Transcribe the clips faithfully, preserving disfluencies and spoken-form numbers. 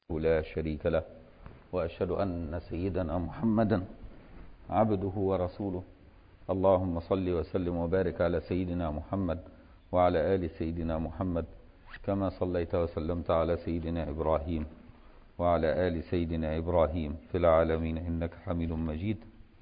لا شريك له، وأشهد أن سيدنا محمدا عبده ورسوله. اللهم صل وسلم وبارك على سيدنا محمد وعلى آل سيدنا محمد، كما صليت وسلمت على سيدنا إبراهيم وعلى آل سيدنا إبراهيم في العالمين إنك حميد مجيد.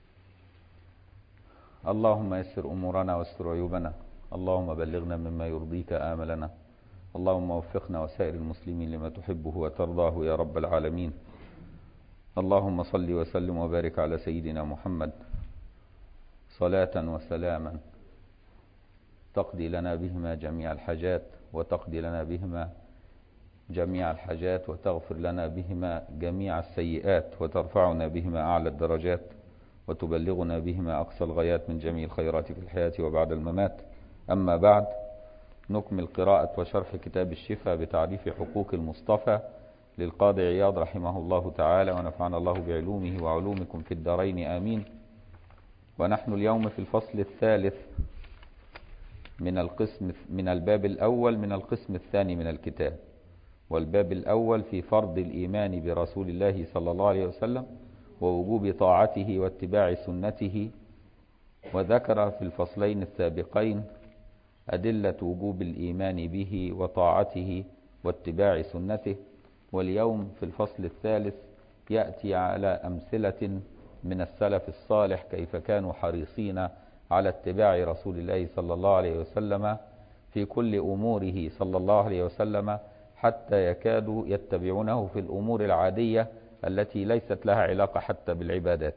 اللهم يسر أمورنا واستر عيوبنا، اللهم بلغنا مما يرضيك آملنا، اللهم وفقنا وسائر المسلمين لما تحبه وترضاه يا رب العالمين. اللهم صل وسلم وبارك على سيدنا محمد صلاة وسلاما تقضي لنا بهما جميع الحاجات وتقضي لنا بهما جميع الحاجات وتغفر لنا بهما جميع السيئات وترفعنا بهما أعلى الدرجات وتبلغنا بهما أقصى الغايات من جميع الخيرات في الحياة وبعد الممات. أما بعد، نكمل قراءة وشرح كتاب الشفاء بتعريف حقوق المصطفى للقاضي عياض رحمه الله تعالى، ونفعنا الله بعلومه وعلومكم في الدارين آمين. ونحن اليوم في الفصل الثالث من القسم من الباب الأول من القسم الثاني من الكتاب، والباب الأول في فرض الإيمان برسول الله صلى الله عليه وسلم ووجوب طاعته واتباع سنته. وذكر في الفصلين السابقين أدلة وجوب الإيمان به وطاعته واتباع سنته، واليوم في الفصل الثالث يأتي على أمثلة من السلف الصالح كيف كانوا حريصين على اتباع رسول الله صلى الله عليه وسلم في كل أموره صلى الله عليه وسلم، حتى يكادوا يتبعونه في الأمور العادية التي ليست لها علاقة حتى بالعبادات.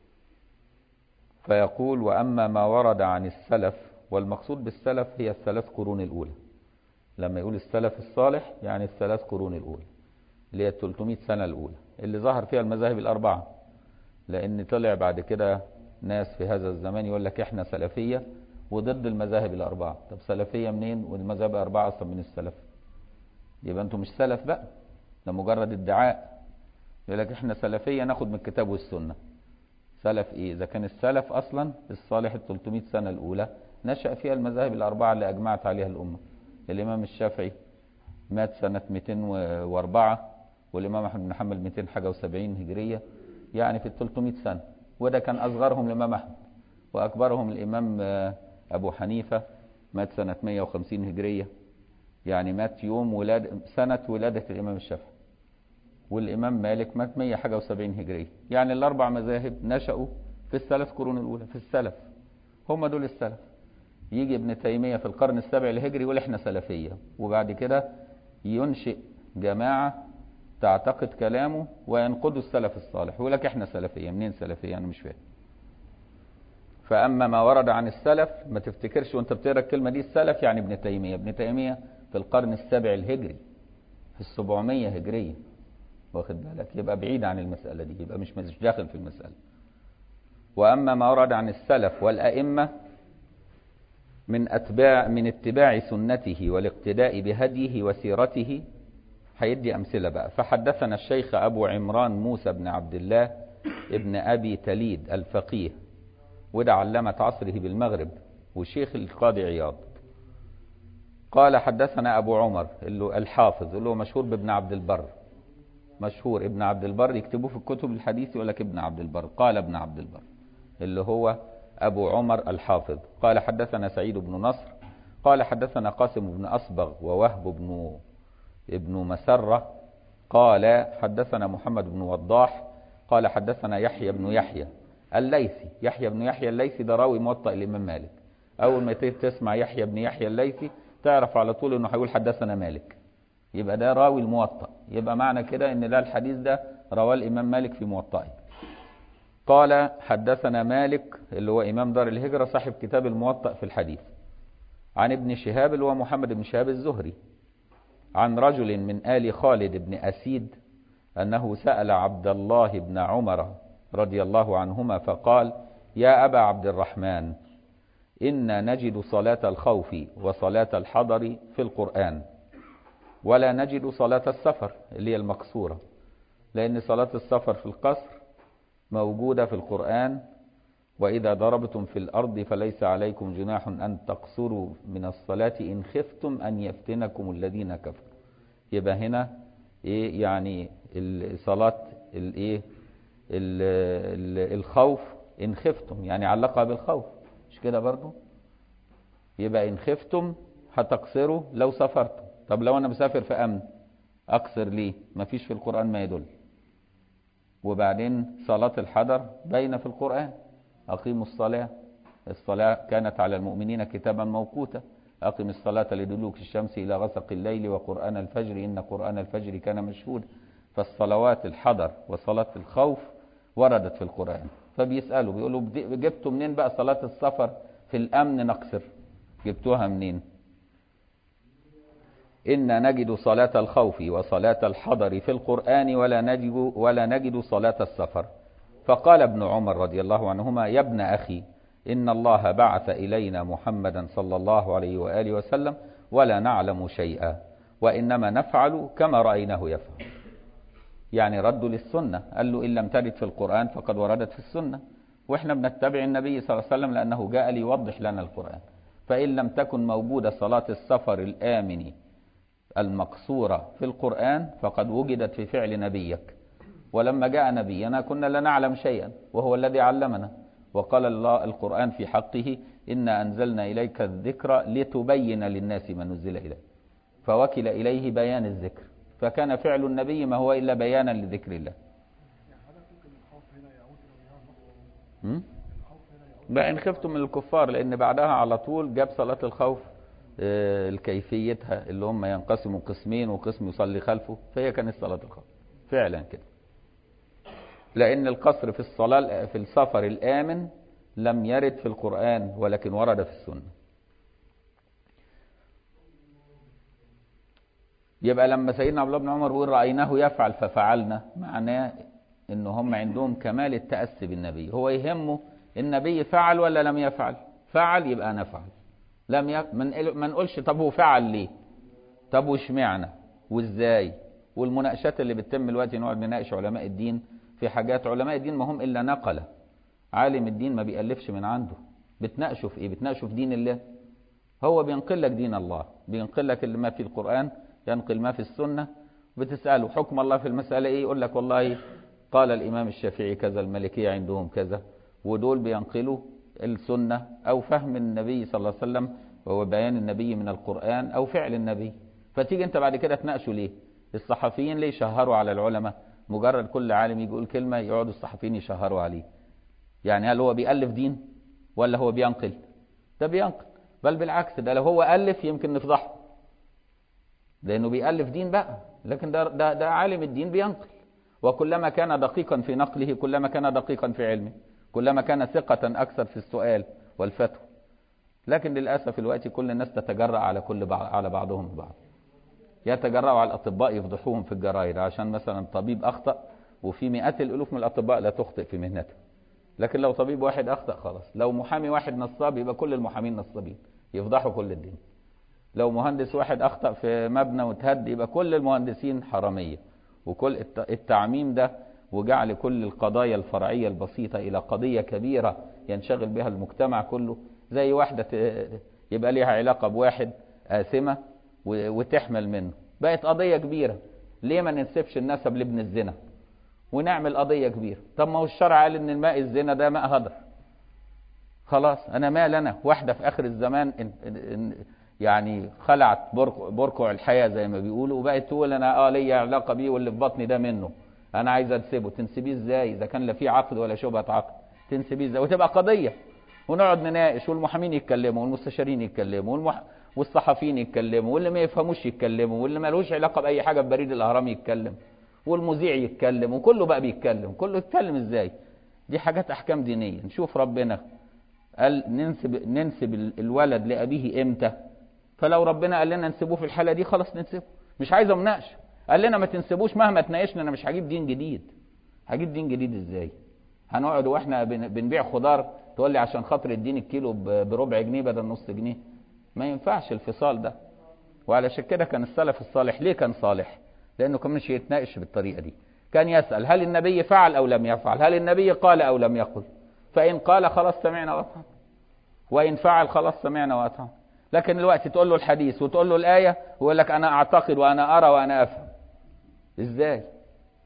فيقول: وأما ما ورد عن السلف، والمقصود بالسلف هي الثلاث قرون الأولى. لما يقول السلف الصالح يعني الثلاث قرون الأولى اللي هي ثلاثمائة سنة الأولى اللي ظهر فيها المذاهب الأربعة، لأن طلع بعد كده ناس في هذا الزمان يقول لك إحنا سلفية وضد المذاهب الأربعة. طب سلفية منين والمذاهب الأربعة أصلا من السلف؟ يبقى أنتم مش سلف بقى، ده مجرد ادعاء. يقول لك إحنا سلفية ناخد من الكتاب والسنة. سلف إيه إذا كان السلف أصلا الصالح الثلاثمائة سنة الأولى نشأ فيها المذاهب الأربعة اللي أجمعت عليها الأمة. الإمام الشافعي مات سنة مئتين وأربعة، والإمام أحمد بن حنبل مئتين حاجة وسبعين هجرية، يعني في الثلاثمائة سنة. وده كان أصغرهم الإمام أحمد، وأكبرهم الإمام أبو حنيفة مات سنة مئة وخمسين هجرية، يعني مات يوم ولادة سنة ولادة الإمام الشافعي. والإمام مالك مات مئة حاجة وسبعين هجرية. يعني الأربع مذاهب نشأوا في الثلاث قرون الأولى في السلف، هم دول السلف. يجي ابن تيمية في القرن السابع الهجري يقول احنا سلفية، وبعد كده ينشئ جماعة تعتقد كلامه وينقضوا السلف الصالح ويقول لك احنا سلفية. منين سلفية؟ أنا مش فاهم. فأما ما ورد عن السلف، ما تفتكرش وانت بتقرأ الكلمة دي السلف يعني ابن تيمية. ابن تيمية في القرن السابع الهجري في السبعمية هجرية، واخد بالك؟ يبقى بعيد عن المسألة دي، يبقى مش مش داخل في المسألة. وأما ما ورد عن السلف والأئمة من أتباع من اتباع سنته والاقتداء بهديه وسيرته، هيدي أمثلة بقى. فحدثنا الشيخ أبو عمران موسى بن عبد الله ابن أبي تليد الفقيه، وده علامة عصره بالمغرب وشيخ القاضي عياض. قال حدثنا أبو عمر اللي الحافظ اللي هو مشهور بابن عبد البر، مشهور ابن عبد البر، يكتبوه في الكتب الحديث يقول لك ابن عبد البر. قال ابن عبد البر اللي هو أبو عمر الحافظ. قال حدثنا سعيد بن نصر قال حدثنا قاسم بن أصبغ ووهب بن ابن مسرة قال حدثنا محمد بن وضاح قال حدثنا يحيى بن يحيى الليثي. يحيى بن يحيى الليثي ده راوي موطأ الإمام مالك. أول ما تسمع يحيى بن يحيى الليثي تعرف على طول إنه هيقول حدثنا مالك، يبقى ده راوي الموطأ. يبقى معنى كده إن ده الحديث ده رواه الإمام مالك في موطئه. قال حدثنا مالك اللي هو إمام دار الهجرة صاحب كتاب الموطأ في الحديث، عن ابن شهاب اللي هو محمد بن شهاب الزهري، عن رجل من آل خالد بن أسيد أنه سأل عبد الله بن عمر رضي الله عنهما فقال: يا أبا عبد الرحمن، إنا نجد صلاة الخوف وصلاة الحضر في القرآن، ولا نجد صلاة السفر اللي هي المقصورة، لأن صلاة السفر في القصر موجودة في القرآن: وإذا ضربتم في الأرض فليس عليكم جناح أن تقصروا من الصلاة إن خفتم أن يفتنكم الذين كفروا. يبقى هنا إيه يعني صلاة الايه الخوف ان خفتم، يعني علقها بالخوف، مش كده برضو؟ يبقى ان خفتم هتقصروا لو سافرتم. طب لو انا مسافر في امن اقصر ليه؟ مفيش في القرآن ما يدل. وبعدين صلاة الحضر باينة في القرآن، اقيموا الصلاة، الصلاة كانت على المؤمنين كتابا موقوتا، أقم الصلاة لدلوك الشمس إلى غسق الليل وقرآن الفجر إن قرآن الفجر كان مشهودا. فالصلوات الحضر وصلاة الخوف وردت في القرآن. فبيسألوا بيقولوا جبتوا منين بقى صلاة السفر في الأمن نقصر؟ جبتوها منين؟ إن نجد صلاة الخوف وصلاة الحضر في القرآن ولا نجد, ولا نجد صلاة السفر. فقال ابن عمر رضي الله عنهما يا ابن أخي إن الله بعث إلينا محمدا صلى الله عليه وآله وسلم ولا نعلم شيئا وإنما نفعل كما رأيناه يفعل. يعني ردوا للسنة، قال له إن لم ترد في القرآن فقد وردت في السنة، وإحنا بنتبع النبي صلى الله عليه وسلم لأنه جاء ليوضح لنا القرآن. فإن لم تكن موجودة صلاة السفر الآمن المقصورة في القرآن فقد وجدت في فعل نبيك، ولما جاء نبينا كنا لا نعلم شيئا وهو الذي علمنا. وقال الله القرآن في حقه إنا أنزلنا إليك الذكر لتبين للناس ما نزل إليه، فوكل إليه بيان الذكر، فكان فعل النبي ما هو إلا بيانا لذكر الله. بقى إن خفتم من الكفار، لأن بعدها على طول جاب صلاة الخوف الكيفيتها اللي هم ينقسموا قسمين وقسم يصلي خلفه، فهي كانت صلاة الخوف فعلا كده. لأن القصر في الصلاة في السفر الآمن لم يرد في القرآن ولكن ورد في السنة. يبقى لما سيدنا عبد الله بن عمر بيقول رأيناه يفعل ففعلنا، معناه إن هم عندهم كمال التأسي بالنبي، هو يهمه النبي فعل ولا لم يفعل. فعل يبقى نفعل، لم ي... ما نقولش طب هو فعل ليه، طب وش معنى وازاي. والمناقشات اللي بتتم دلوقتي نقعد نناقش علماء الدين في حاجات، علماء الدين ما هم إلا نقلة، عالم الدين ما بيألفش من عنده. بتناقشوا في إيه؟ بتناقشوا في دين الله. هو بينقل لك دين الله، بينقل لك اللي ما في القرآن، ينقل ما في السنة. بتسأله حكم الله في المسألة إيه؟ يقول لك والله قال الإمام الشافعي كذا، المالكية عندهم كذا. ودول بينقلوا السنة أو فهم النبي صلى الله عليه وسلم وهو بيان النبي من القرآن أو فعل النبي. فتيجي أنت بعد كده تناقشوا ليه؟ الصحفيين ليه شهروا على العلماء؟ مجرد كل عالم يقول كلمة يقعدوا الصحفيين يشهروا عليه. يعني هل هو بيألف دين ولا هو بينقل؟ ده بينقل، بل بالعكس، ده لو هو ألف يمكن نفضحه لأنه بيألف دين بقى. لكن ده, ده, ده عالم الدين بينقل، وكلما كان دقيقا في نقله كلما كان دقيقا في علمه، كلما كان ثقة أكثر في السؤال والفتوى. لكن للأسف الوقت كل الناس تتجرأ على كل بعض على بعضهم البعض، يتجرأوا على الأطباء يفضحوهم في الجرايد عشان مثلا طبيب أخطأ، وفي مئات الألوف من الأطباء لا تخطئ في مهنته. لكن لو طبيب واحد أخطأ خلاص، لو محامي واحد نصاب يبقى كل المحامين نصابين، يفضحوا كل الدين. لو مهندس واحد أخطأ في مبنى وتهد يبقى كل المهندسين حرامية. وكل التعميم ده وجعل كل القضايا الفرعية البسيطة إلى قضية كبيرة ينشغل بها المجتمع كله. زي واحدة يبقى ليها علاقة بواحد آثمة وتحمل منه، بقت قضية كبيرة. ليه ما ننسبش النسب لابن الزنا ونعمل قضية كبيرة؟ طب ما هو الشرع قال ان الماء الزنا ده ماء هدر. خلاص انا مال انا واحدة في اخر الزمان يعني خلعت بركع الحياة زي ما بيقولوا، وبقت تقول انا اه ليا علاقة بيه واللي في بطني ده منه، انا عايز انسبه. تنسبيه ازاي اذا كان لا فيه عقد ولا شبهة عقد؟ تنسبيه ازاي؟ وتبقى قضية ونقعد نناقش، والمحامين يتكلموا والمستشارين يتكلموا والمح... والصحفيين يتكلموا، واللي ما يفهموش يتكلموا، واللي ما لهوش علاقة بأي حاجة ببريد الأهرام يتكلم، والمذيع يتكلم، وكله بقى بيتكلم. كله يتكلم ازاي؟ دي حاجات أحكام دينية. نشوف ربنا قال ننسب ننسب الولد لأبيه امتى؟ فلو ربنا قال لنا ننسبوه في الحالة دي خلاص ننسبه، مش عايزه مناقشه. قال لنا ما تنسبوش مهما تناقشنا، انا مش هجيب دين جديد. هجيب دين جديد ازاي؟ هنقعد واحنا بنبيع خضار تقول لي عشان خاطر الدين الكيلو بربع جنيه بدل نص جنيه؟ ما ينفعش الفصال ده. وعلشان كده كان السلف الصالح ليه كان صالح؟ لانه كان مش يتناقش بالطريقه دي، كان يسأل هل النبي فعل او لم يفعل، هل النبي قال او لم يقل. فان قال خلاص سمعنا واطعنا، وان فعل خلاص سمعنا واطعنا. لكن الوقت تقول له الحديث وتقول له الآية ويقول لك انا اعتقد وانا ارى وانا افهم. ازاي؟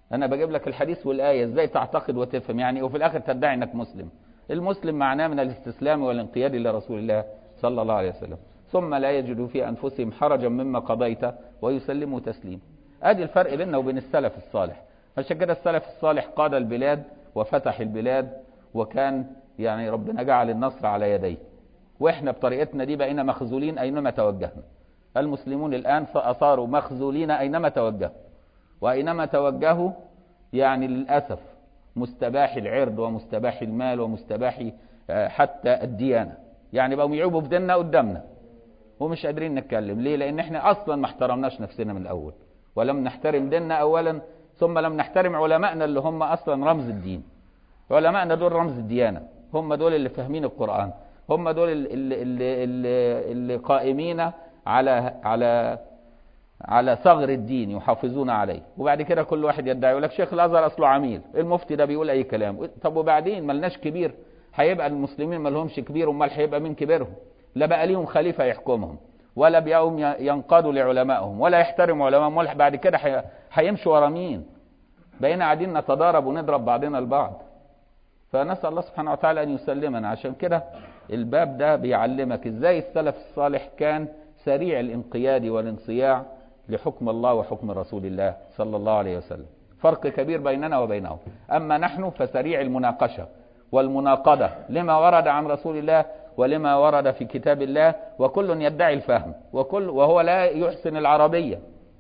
انا بجيب لك الحديث والآية ازاي تعتقد وتفهم يعني، وفي الاخر تدعي انك مسلم. المسلم معناه من الاستسلام والانقياد لرسول الله صلى الله عليه وسلم، ثم لا يجدوا في انفسهم حرجا مما قضيت ويسلموا تسليما. ادي الفرق بيننا وبين السلف الصالح. عشان كده السلف الصالح قاد البلاد وفتح البلاد، وكان يعني ربنا جعل النصر على يديه، واحنا بطريقتنا دي بقينا مخذولين اينما توجهنا. المسلمون الان صاروا مخذولين اينما توجهوا، واينما توجهوا يعني للاسف مستباح العرض ومستباح المال ومستباح حتى الديانه، يعني بقوا يعيبوا في ديننا قدامنا ومش قادرين نتكلم. ليه؟ لان احنا اصلا ما احترمناش نفسنا من الاول، ولم نحترم ديننا اولا، ثم لم نحترم علمائنا اللي هم اصلا رمز الدين. علمائنا دول رمز الديانه، هم دول اللي فاهمين القرآن، هم دول اللي, اللي, اللي, اللي قائمين على على على ثغر الدين يحافظون عليه. وبعد كده كل واحد يدعي يقول لك شيخ الازهر اصله عميل، المفتي ده بيقول اي كلام. طب وبعدين ملناش كبير؟ هيبقى المسلمين ما لهمش كبير، امال هيبقى مين كبيرهم؟ لا بقى ليهم خليفه يحكمهم، ولا بيقوم ينقادوا لعلمائهم، ولا يحترموا علمائهم، ولا بعد كده هيمشوا ورا مين؟ بقينا قاعدين نتضارب ونضرب بعضنا البعض. فنسأل الله سبحانه وتعالى أن يسلمنا. عشان كده الباب ده بيعلمك إزاي السلف الصالح كان سريع الانقياد والانصياع لحكم الله وحكم رسول الله صلى الله عليه وسلم. فرق كبير بيننا وبينهم. أما نحن فسريع المناقشة والمناقضة لما ورد عن رسول الله ولما ورد في كتاب الله، وكل يدعي الفهم وكل وهو لا يحسن العربية.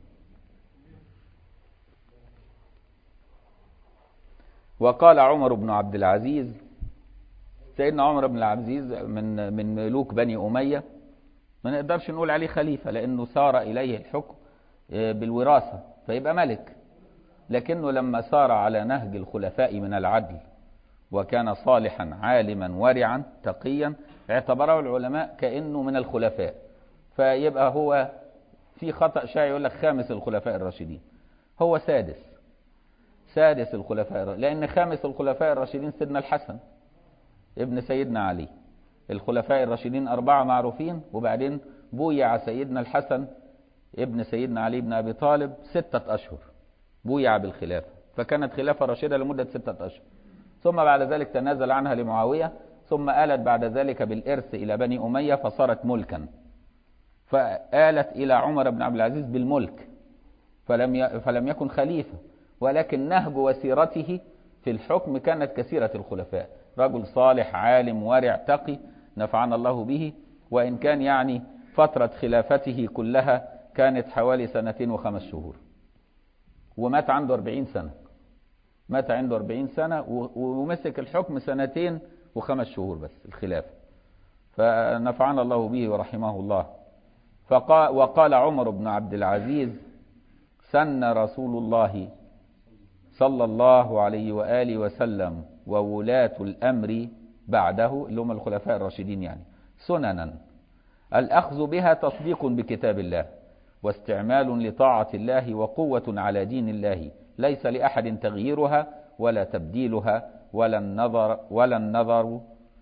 وقال عمر بن عبد العزيز، سيدنا عمر بن العزيز من من ملوك بني أمية، ما نقدرش نقول عليه خليفة لأنه سار إليه الحكم بالوراثة فيبقى ملك، لكنه لما سار على نهج الخلفاء من العدل وكان صالحا عالما ورعا تقيا، اعتبره العلماء كأنه من الخلفاء. فيبقى هو في خطأ شائع يقول لك خامس الخلفاء الراشدين، هو سادس سادس الخلفاء، لأن خامس الخلفاء الراشدين سيدنا الحسن ابن سيدنا علي. الخلفاء الراشدين أربعة معروفين، وبعدين بويع سيدنا الحسن ابن سيدنا علي بن أبي طالب ستة أشهر بويع بالخلافة، فكانت خلافة راشدة لمدة ستة أشهر، ثم بعد ذلك تنازل عنها لمعاوية، ثم آلت بعد ذلك بالإرث إلى بني أمية فصارت ملكا، فآلت إلى عمر بن عبد العزيز بالملك، فلم فلم يكن خليفة، ولكن نهج وسيرته في الحكم كانت كثيرة الخلفاء، رجل صالح عالم ورع تقي نفعنا الله به. وإن كان يعني فترة خلافته كلها كانت حوالي سنتين وخمس شهور، ومات عنده أربعين سنة، مات عنده أربعين سنة ومسك الحكم سنتين وخمس شهور بس الخلافة، فنفعنا الله به ورحمه الله. فقال وقال عمر بن عبد العزيز: سن رسول الله صلى الله عليه وآله وسلم وولاة الأمر بعده اللي هم الخلفاء الراشدين يعني سننا الأخذ بها تصديق بكتاب الله واستعمال لطاعة الله وقوة على دين الله، ليس لأحد تغييرها ولا تبديلها ولا النظر ولا النظر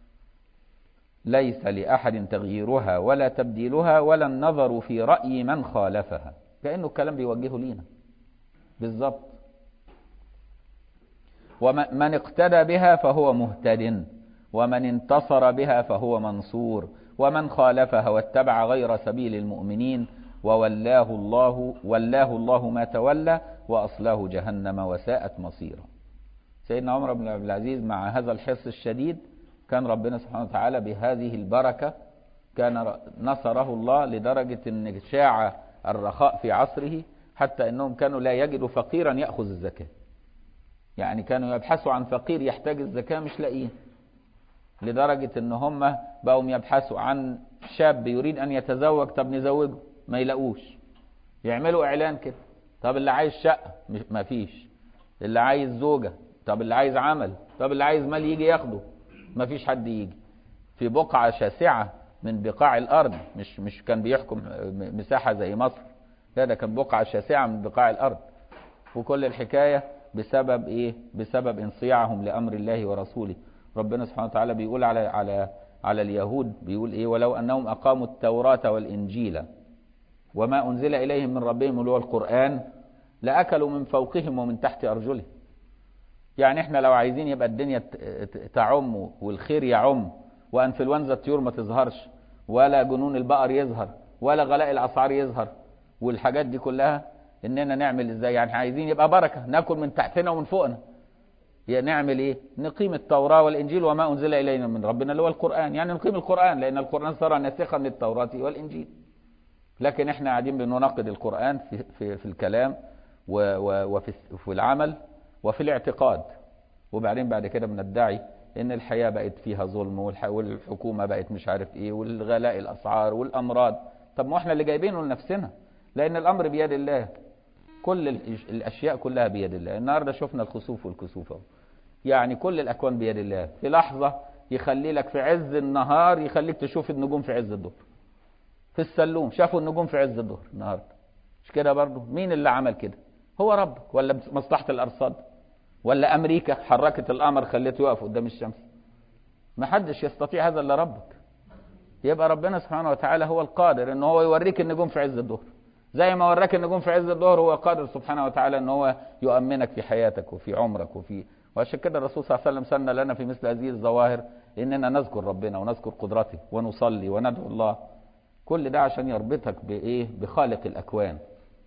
ليس لأحد تغييرها ولا تبديلها ولا النظر في رأي من خالفها. كأنه الكلام بيوجهه لينا بالضبط. ومن اقتدى بها فهو مهتد، ومن انتصر بها فهو منصور، ومن خالفها واتبع غير سبيل المؤمنين وولاه الله ولاه الله ما تولى وأصلاه جهنم وساءت مصيرا. سيدنا عمر بن عبد العزيز مع هذا الحرص الشديد كان ربنا سبحانه وتعالى بهذه البركة كان نصره الله، لدرجة ان شاع الرخاء في عصره حتى انهم كانوا لا يجدوا فقيرا يأخذ الزكاة، يعني كانوا يبحثوا عن فقير يحتاج الزكاة مش لاقيه، لدرجة ان هم بقوا يبحثوا عن شاب يريد ان يتزوج، طب نزوجه ما يلاقوش، يعملوا اعلان كده، طب اللي عايز شقة ما فيش، اللي عايز زوجة، طب اللي عايز عمل، طب اللي عايز مال يجي ياخده، ما فيش حد يجي في بقعة شاسعة من بقاع الارض، مش مش كان بيحكم مساحة زي مصر، لا ده كان بقعة شاسعة من بقاع الارض. وكل الحكاية بسبب ايه؟ بسبب انصياعهم لامر الله ورسوله. ربنا سبحانه وتعالى بيقول على على على اليهود، بيقول ايه؟ ولو انهم اقاموا التوراة والانجيل وما انزل اليهم من ربهم اللي هو القرآن لأكلوا من فوقهم ومن تحت أرجلهم. يعني احنا لو عايزين يبقى الدنيا تعم والخير يعم، وانفلونزا الطيور ما تظهرش، ولا جنون البقر يظهر، ولا غلاء الأسعار يظهر، والحاجات دي كلها، اننا نعمل ازاي؟ يعني عايزين يبقى بركة، ناكل من تحتنا ومن فوقنا. يعني نعمل ايه؟ نقيم التوراة والإنجيل وما أنزل إلينا من ربنا اللي هو القرآن. يعني نقيم القرآن، لأن القرآن صار ناسخا للتوراة والإنجيل. لكن احنا قاعدين بنناقض القرآن في, في, في الكلام وفي في العمل وفي الاعتقاد، وبعدين بعد كده بندعي ان الحياة بقت فيها ظلم، والحكومة بقت مش عارف ايه، والغلاء الأسعار والأمراض. طب ما احنا اللي جايبينه لنفسنا، لأن الأمر بيد الله. كل الأشياء كلها بيد الله. النهاردة شفنا الخسوف والكسوف، يعني كل الأكوان بيد الله. في لحظة يخلي لك في عز النهار يخليك تشوف النجوم في عز الظهر. في السلوم شافوا النجوم في عز الظهر النهارده، مش كده برضه؟ مين اللي عمل كده؟ هو ربك، ولا مصلحة الأرصاد، ولا أمريكا حركت القمر خليته يقف قدام الشمس؟ ما حدش يستطيع هذا إلا ربك. يبقى ربنا سبحانه وتعالى هو القادر ان هو يوريك النجوم في عز الظهر، زي ما وراك النجوم في عز الظهر. هو قادر سبحانه وتعالى ان هو يؤمنك في حياتك وفي عمرك وفي. وعشان كده الرسول صلى الله عليه وسلم سن لنا في مثل هذه الظواهر اننا نذكر ربنا ونذكر قدرته ونصلي وندعو الله. كل ده عشان يربطك بايه؟ بخالق الاكوان.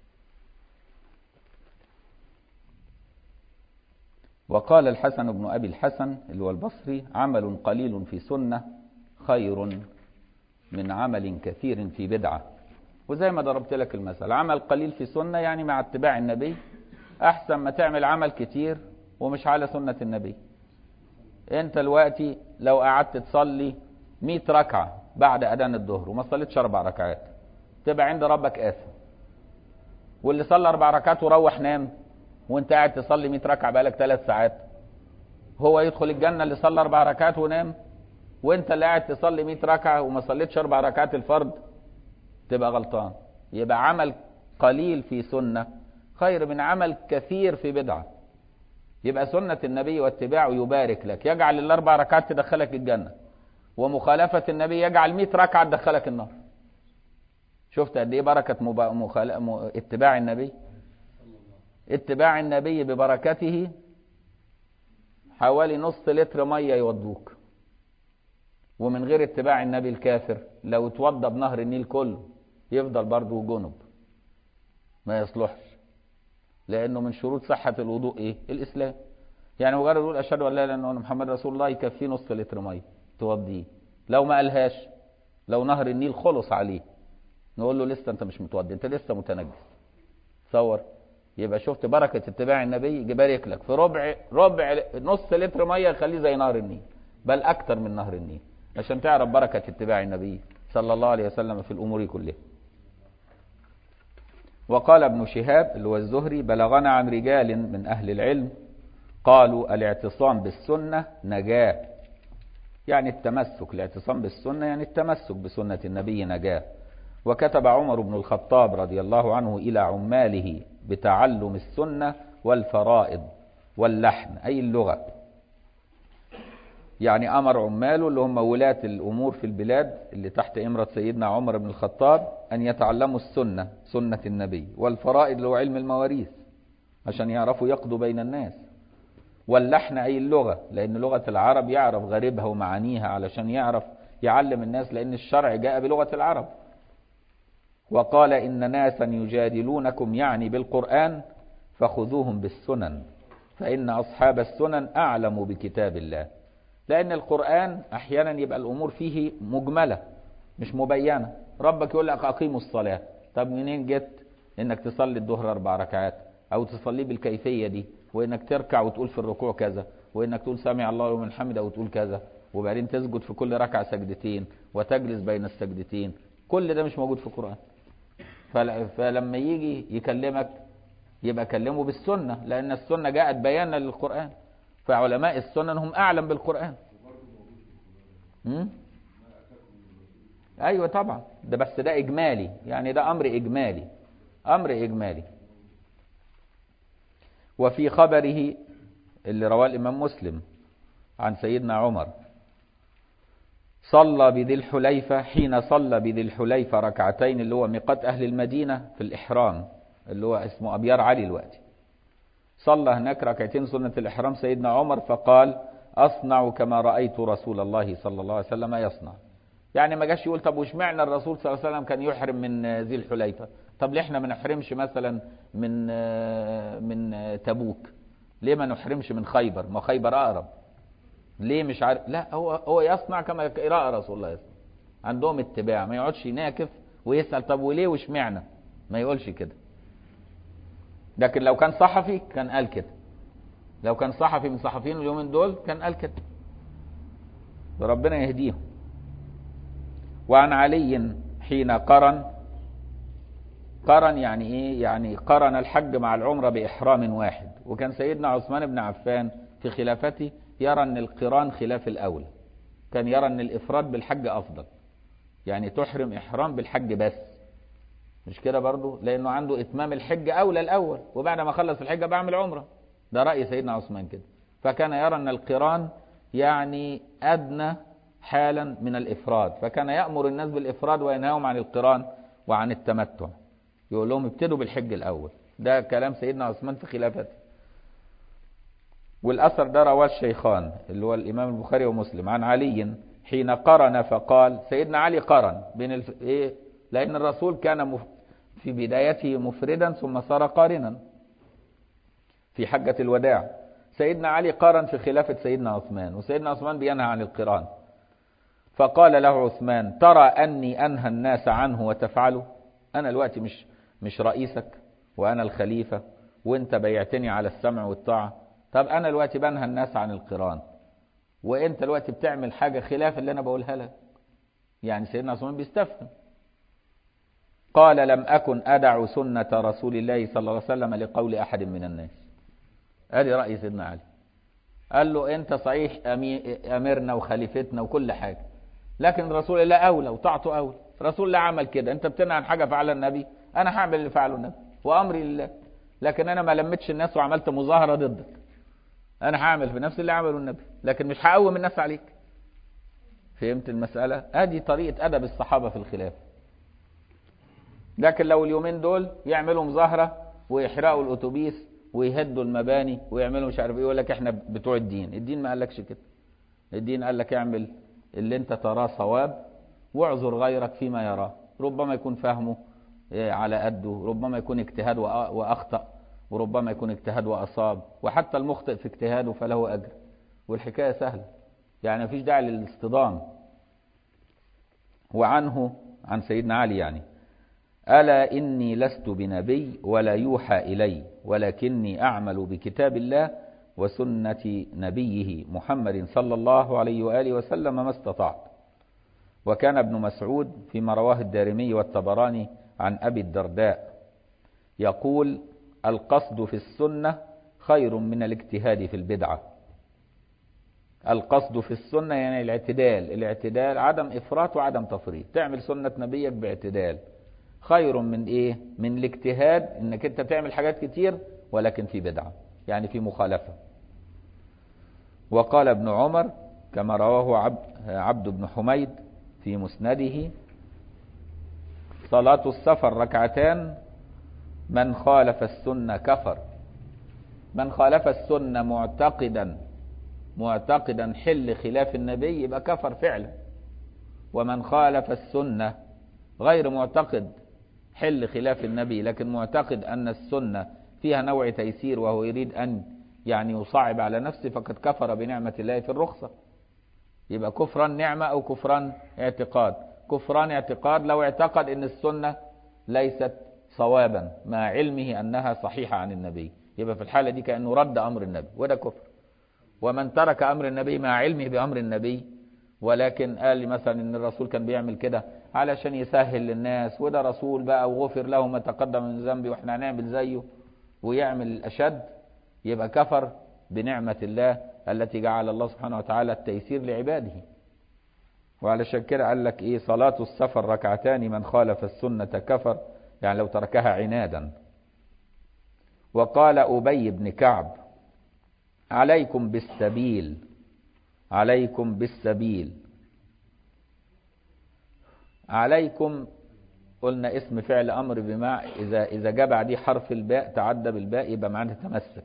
وقال الحسن بن ابي الحسن اللي هو البصري: عمل قليل في سنة خير من عمل كثير في بدعة. وزي ما ضربت لك المثل، عمل قليل في سنة يعني مع اتباع النبي احسن ما تعمل عمل كتير ومش على سنة النبي. انت دلوقتي لو قعدت تصلي مئة ركعة بعد اذان الظهر وما صليتش اربع ركعات، تبقى عند ربك آثم. واللي صلى اربع ركعات وروح نام، وانت قاعد تصلي مئة ركعة بقالك ثلاث ساعات، هو يدخل الجنة اللي صلى اربع ركعات ونام؟ وانت اللي قاعد تصلي مئة ركعة وما صليتش اربع ركعات الفرض تبقى غلطان. يبقى عمل قليل في سنة خير من عمل كثير في بدعة. يبقى سنة النبي واتباعه يبارك لك، يجعل الاربع ركعات تدخلك الجنة، ومخالفة النبي يجعل مئة ركعة تدخلك النار. شفت قد ايه بركة مبا... مخال... م... اتباع النبي؟ اتباع النبي ببركته حوالي نص لتر مية يوضوك. ومن غير اتباع النبي الكافر لو اتوضى بنهر النيل كله يفضل برضه جنب، ما يصلحش. لانه من شروط صحة الوضوء ايه؟ الاسلام. يعني مجرد يقول اشهد ان لا اله الا الله محمد رسول الله يكفيه نص لتر ميه توضيه. لو ما قالهاش، لو نهر النيل خلص عليه، نقول له لسه انت مش متوضي، انت لسه متنجس. تصور. يبقى شفت بركة اتباع النبي؟ يبارك لك في ربع ربع نص لتر ميه يخليه زي نهر النيل، بل اكتر من نهر النيل، عشان تعرف بركة اتباع النبي صلى الله عليه وسلم في الامور كلها. وقال ابن شهاب اللي هو الزهري: بلغنا عن رجال من اهل العلم قالوا الاعتصام بالسنة نجاة. يعني التمسك، الاعتصام بالسنة يعني التمسك بسنة النبي نجاة. وكتب عمر بن الخطاب رضي الله عنه إلى عماله بتعلم السنة والفرائض واللحن أي اللغة. يعني أمر عماله اللي هم ولاة الأمور في البلاد اللي تحت إمرة سيدنا عمر بن الخطاب أن يتعلموا السنة، سنة النبي، والفرائض اللي هو علم المواريث عشان يعرفوا يقضوا بين الناس، واللحن أي اللغة لأن لغة العرب يعرف غريبها ومعانيها علشان يعرف يعلم الناس، لأن الشرع جاء بلغة العرب. وقال: إن ناسا يجادلونكم يعني بالقرآن فخذوهم بالسنن فإن أصحاب السنن أعلم بكتاب الله. لأن القرآن أحيانا يبقى الأمور فيه مجملة مش مبينة. ربك يقول لك أقيموا الصلاة، طب منين جت إنك تصلي الظهر أربع ركعات أو تصلي بالكيفية دي، وإنك تركع وتقول في الركوع كذا، وإنك تقول سامع الله لمن حمده وتقول كذا، وبعدين تسجد في كل ركعة سجدتين وتجلس بين السجدتين؟ كل ده مش موجود في القرآن. فلما يجي يكلمك يبقى كلمه بالسنة، لأن السنة جاءت بيانا للقرآن، فعلماء السنن هم أعلم بالقرآن. أيوة طبعا، ده بس ده إجمالي، يعني ده أمر إجمالي، أمر إجمالي. وفي خبره اللي رواه الإمام مسلم عن سيدنا عمر: صلى بذي الحليفة حين صلى بذي الحليفة ركعتين اللي هو ميقات أهل المدينة في الإحرام اللي هو اسمه أبيار علي دلوقتي. صلى هناك ركعتين سنة الإحرام سيدنا عمر فقال أصنع كما رأيت رسول الله صلى الله عليه وسلم يصنع. يعني ما جاش يقول طب وش معنى الرسول صلى الله عليه وسلم كان يحرم من ذي الحليفة، طب ليه احنا ما نحرمش مثلا من من تبوك، ليه ما نحرمش من خيبر، ما خيبر أقرب، ليه مش عارف. لا، هو هو يصنع كما رأى رسول الله يصنع. عندهم اتباع، ما يقعدش يناكف ويسأل طب وليه وش معنى، ما يقولش كده. لكن لو كان صحفي كان قال كده، لو كان صحفي من صحفيين اليومين دول كان قال كده، وربنا يهديهم. وعن علي حين قرن، قرن يعني ايه؟ يعني قرن الحج مع العمرة بإحرام واحد. وكان سيدنا عثمان بن عفان في خلافته يرى ان القران خلاف الأولى، كان يرى ان الإفراد بالحج أفضل، يعني تحرم إحرام بالحج بس، مش كده برضو، لأنه عنده إتمام الحج أولى الأول، وبعد ما خلص الحج بعمل عمرة. ده رأي سيدنا عثمان كده. فكان يرى ان القران يعني أدنى حالا من الإفراد، فكان يأمر الناس بالإفراد وينهاهم عن القران وعن التمتع، يقول لهم ابتدوا بالحج الأول. ده كلام سيدنا عثمان في خلافته. والأثر ده رواه الشيخان اللي هو الإمام البخاري ومسلم عن علي حين قرن فقال، سيدنا علي قرن بين الف... إيه؟ لأن الرسول كان مف... في بدايته مفردا ثم صار قارنا في حجة الوداع. سيدنا علي قارن في خلافة سيدنا عثمان، وسيدنا عثمان بينهى عن القران. فقال له عثمان ترى أني أنهى الناس عنه وتفعله؟ أنا الوقت مش مش رئيسك وأنا الخليفة وأنت بيعتني على السمع والطاعة، طب أنا الوقت بنهى الناس عن القران وأنت الوقت بتعمل حاجة خلاف اللي أنا بقولها لك. يعني سيدنا عثمان بيستفهم. قال لم أكن أدع سنة رسول الله صلى الله عليه وسلم لقول أحد من الناس. ادي رأي سيدنا علي. قال له انت صحيح اميرنا وخليفتنا وكل حاجة، لكن رسول الله اولى وطاعته اولى. رسول الله عمل كده، انت بتنهى عن حاجة فعلها النبي، انا هعمل اللي فعله النبي وامري لله. لكن انا ما لمتش الناس وعملت مظاهرة ضدك، انا هعمل في نفس اللي عمله النبي، لكن مش هقوم الناس عليك. فهمت المسألة؟ ادي طريقة ادب الصحابة في الخلاف. لكن لو اليومين دول يعملوا مظاهرة ويحرقوا الاتوبيس ويهدوا المباني ويعملوا مش عارف ايه، يقول لك احنا بتوع الدين. الدين ما قالكش كده. الدين قال لك اعمل اللي انت تراه صواب واعذر غيرك فيما يراه، ربما يكون فهمه على قده، ربما يكون اجتهاد واخطأ، وربما يكون اجتهاد واصاب، وحتى المخطئ في اجتهاده فله اجر، والحكايه سهله، يعني مفيش داعي للاصطدام. وعنه عن سيدنا علي يعني ألا إني لست بنبي ولا يوحى إلي، ولكني أعمل بكتاب الله وسنة نبيه محمد صلى الله عليه وآله وسلم ما استطعت. وكان ابن مسعود فيما رواه الدارمي والطبراني عن أبي الدرداء يقول القصد في السنة خير من الاجتهاد في البدعة. القصد في السنة يعني الاعتدال، الاعتدال عدم إفراط وعدم تفريط، تعمل سنة نبيك باعتدال خير من ايه؟ من الاجتهاد انك انت تعمل حاجات كتير ولكن في بدعة، يعني في مخالفة. وقال ابن عمر كما رواه عبد, عبد بن حميد في مسنده صلاة السفر ركعتان من خالف السنة كفر. من خالف السنة معتقدا معتقدا حل خلاف النبي يبقى كفر فعلا، ومن خالف السنة غير معتقد حل خلاف النبي لكن معتقد أن السنة فيها نوع تيسير وهو يريد أن يعني يصعب على نفسه فقد كفر بنعمة الله في الرخصة. يبقى كفران نعمة أو كفران اعتقاد. كفران اعتقاد لو اعتقد أن السنة ليست صوابا مع علمه أنها صحيحة عن النبي، يبقى في الحالة دي كأنه رد أمر النبي وده كفر. ومن ترك أمر النبي مع علمه بأمر النبي ولكن قال لي مثلا ان الرسول كان بيعمل كده علشان يسهل للناس وده رسول بقى وغفر له ما تقدم من ذنبه واحنا هنعمل زيه ويعمل الاشد، يبقى كفر بنعمة الله التي جعل الله سبحانه وتعالى التيسير لعباده. وعلشان كده قال لك ايه صلاة السفر ركعتان من خالف السنة كفر، يعني لو تركها عنادا. وقال أبي بن كعب عليكم بالسبيل عليكم بالسبيل. عليكم قلنا اسم فعل أمر بمع إذا إذا جاء بعديه حرف الباء تعدى بالباء يبقى معناه تمسك.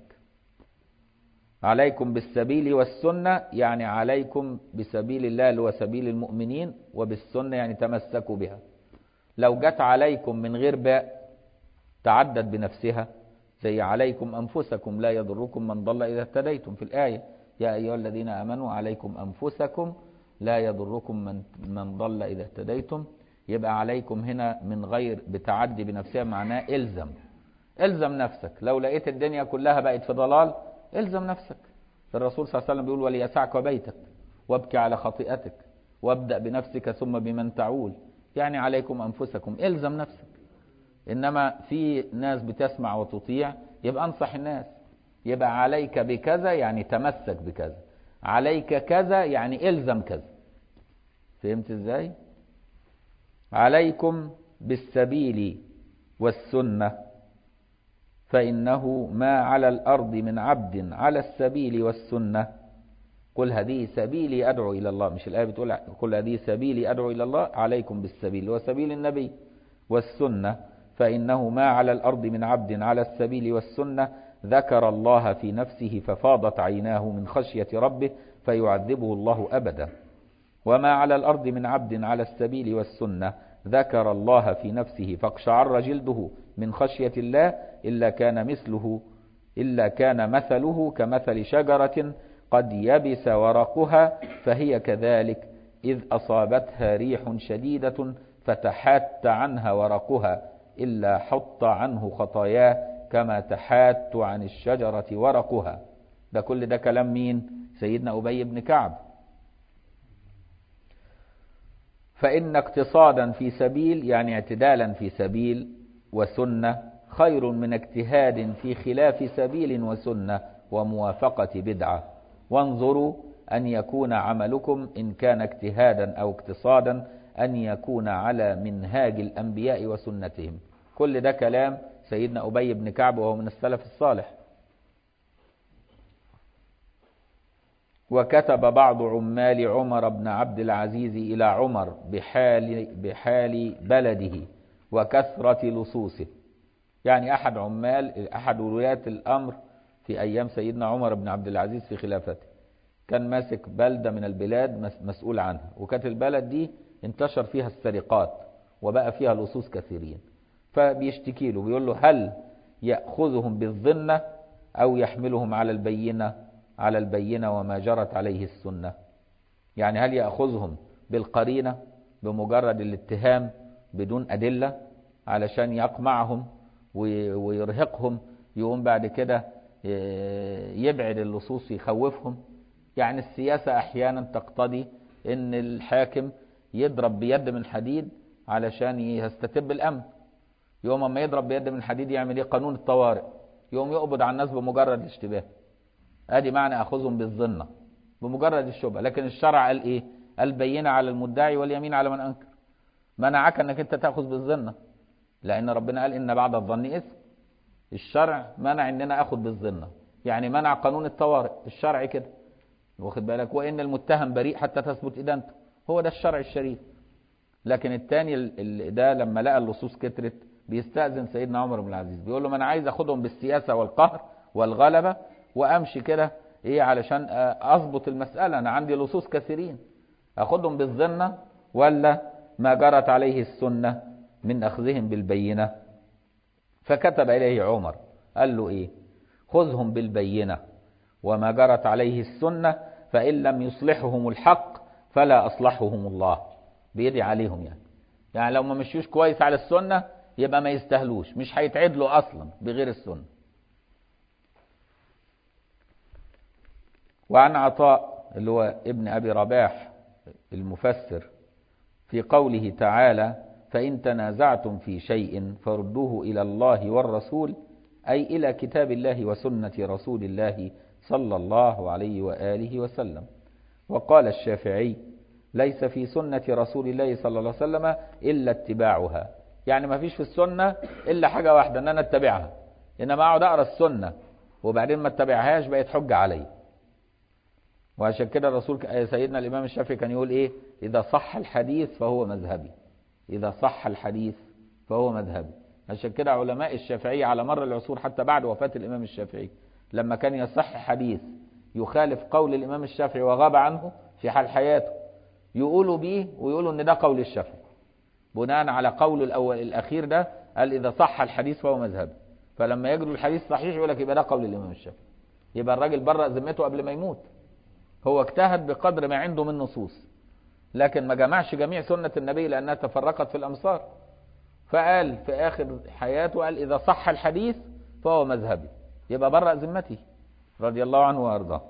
عليكم بالسبيل والسنة يعني عليكم بسبيل الله اللي هو سبيل المؤمنين، وبالسنة يعني تمسكوا بها. لو جت عليكم من غير باء تعدت بنفسها، زي عليكم أنفسكم لا يضركم من ضل إذا اهتديتم في الآية، يا أيها الذين آمنوا عليكم أنفسكم لا يضركم من, من ضل إذا اهتديتم. يبقى عليكم هنا من غير بتعدي بنفسها معناه إلزم. إلزم نفسك، لو لقيت الدنيا كلها بقت في ضلال إلزم نفسك. الرسول صلى الله عليه وسلم بيقول وليسعك بيتك وابكي على خطيئتك وابدأ بنفسك ثم بمن تعول، يعني عليكم أنفسكم إلزم نفسك. إنما في ناس بتسمع وتطيع يبقى أنصح الناس، يبقى عليك بكذا يعني تمسك بكذا، عليك كذا يعني إلزم كذا. فهمت إزاي؟ عليكم بالسبيل والسنة فإنه ما على الأرض من عبد على السبيل والسنة. قل هذه سبيلي أدعو إلى الله، مش الآية بتقول قل هذه سبيلي أدعو إلى الله، عليكم بالسبيل وسبيل النبي والسنة فإنه ما على الأرض من عبد على السبيل والسنة ذكر الله في نفسه ففاضت عيناه من خشية ربه فيعذبه الله أبدا، وما على الأرض من عبد على السبيل والسنة ذكر الله في نفسه فاقشعر جلده من خشية الله إلا كان مثله إلا كان مثله كمثل شجرة قد يبس ورقها فهي كذلك إذ أصابتها ريح شديدة فتحات عنها ورقها إلا حط عنه خطاياه كما تحات عن الشجرة ورقها. ده كل ده كلام مين؟ سيدنا أبي بن كعب. فإن اقتصادا في سبيل يعني اعتدالا في سبيل وسنة خير من اجتهاد في خلاف سبيل وسنة وموافقة بدعة. وانظروا أن يكون عملكم إن كان اجتهادا أو اقتصادا أن يكون على منهاج الأنبياء وسنتهم. كل ده كلام سيدنا أبي بن كعب وهو من السلف الصالح. وكتب بعض عمال عمر بن عبد العزيز إلى عمر بحال, بحال بلده وكثرة لصوصه. يعني أحد عمال أحد ولاة الأمر في أيام سيدنا عمر بن عبد العزيز في خلافته كان ماسك بلدة من البلاد مسؤول عنها، وكانت البلد دي انتشر فيها السرقات وبقى فيها لصوص كثيرين، فبيشتكي له بيقول له هل يأخذهم بالظنة أو يحملهم على البينة على البينة وما جرت عليه السنة. يعني هل يأخذهم بالقرينة بمجرد الاتهام بدون أدلة علشان يقمعهم ويرهقهم، يقوم بعد كده يبعد اللصوص يخوفهم. يعني السياسة أحيانا تقتضي أن الحاكم يضرب بيد من حديد علشان يستتب الأمن. يوم ما يضرب بيد من حديد يعمل ايه؟ قانون الطوارئ، يوم يقبض على الناس بمجرد الاشتباه. ادي معنى اخذهم بالظنة بمجرد الشبهة. لكن الشرع قال ايه؟ البينة على المدعي واليمين على من انكر. منعك انك انت تاخذ بالظنة لان ربنا قال ان بعد الظن اثم. الشرع منع اننا اخذ بالظنة، يعني منع قانون الطوارئ الشرع كده، واخد بالك؟ وان المتهم بريء حتى تثبت ادانته، هو ده الشرع الشريف. لكن الثاني ده لما لقى اللصوص كترت بيستأذن سيدنا عمر بن العزيز، بيقول له ما انا عايز اخدهم بالسياسة والقهر والغلبة وامشي كده ايه علشان اضبط المسألة، انا عندي لصوص كثيرين، اخدهم بالظنة ولا ما جرت عليه السنة من اخذهم بالبينة؟ فكتب اليه عمر قال له ايه؟ خذهم بالبينة وما جرت عليه السنة فإن لم يصلحهم الحق فلا أصلحهم الله. بيدي عليهم يعني يعني لو ما مشيوش كويس على السنة يبقى ما يستاهلوش، مش هيتعدلوا أصلا بغير السنة. وعن عطاء اللي هو ابن أبي رباح المفسر في قوله تعالى فإن تنازعتم في شيء فردوه إلى الله والرسول، أي إلى كتاب الله وسنة رسول الله صلى الله عليه وآله وسلم. وقال الشافعي ليس في سنة رسول الله صلى الله عليه وسلم إلا اتباعها. يعني ما فيش في السنة إلا حاجة واحدة أن أنا اتبعها، إنما أقعد أقرأ السنة وبعدين ما اتبعهاش بقت حجة علي. وعشان كده الرسول سيدنا الإمام الشافعي كان يقول إيه؟ إذا صح الحديث فهو مذهبي، إذا صح الحديث فهو مذهبي. عشان كده علماء الشافعية على مر العصور حتى بعد وفاة الإمام الشافعي لما كان يصح حديث يخالف قول الإمام الشافعي وغاب عنه في حال حياته يقولوا بيه ويقولوا إن ده قول الشافعي بناء على قول الأول الأخير ده، قال إذا صح الحديث فهو مذهبي. فلما يجدوا الحديث صحيح يقول لك يبقى ده قول الإمام الشافعي. يبقى الراجل برأ ذمته قبل ما يموت. هو اجتهد بقدر ما عنده من نصوص، لكن ما جمعش جميع سنة النبي لأنها تفرقت في الأمصار. فقال في آخر حياته قال إذا صح الحديث فهو مذهبي، يبقى برأ ذمته رضي الله عنه وأرضاه.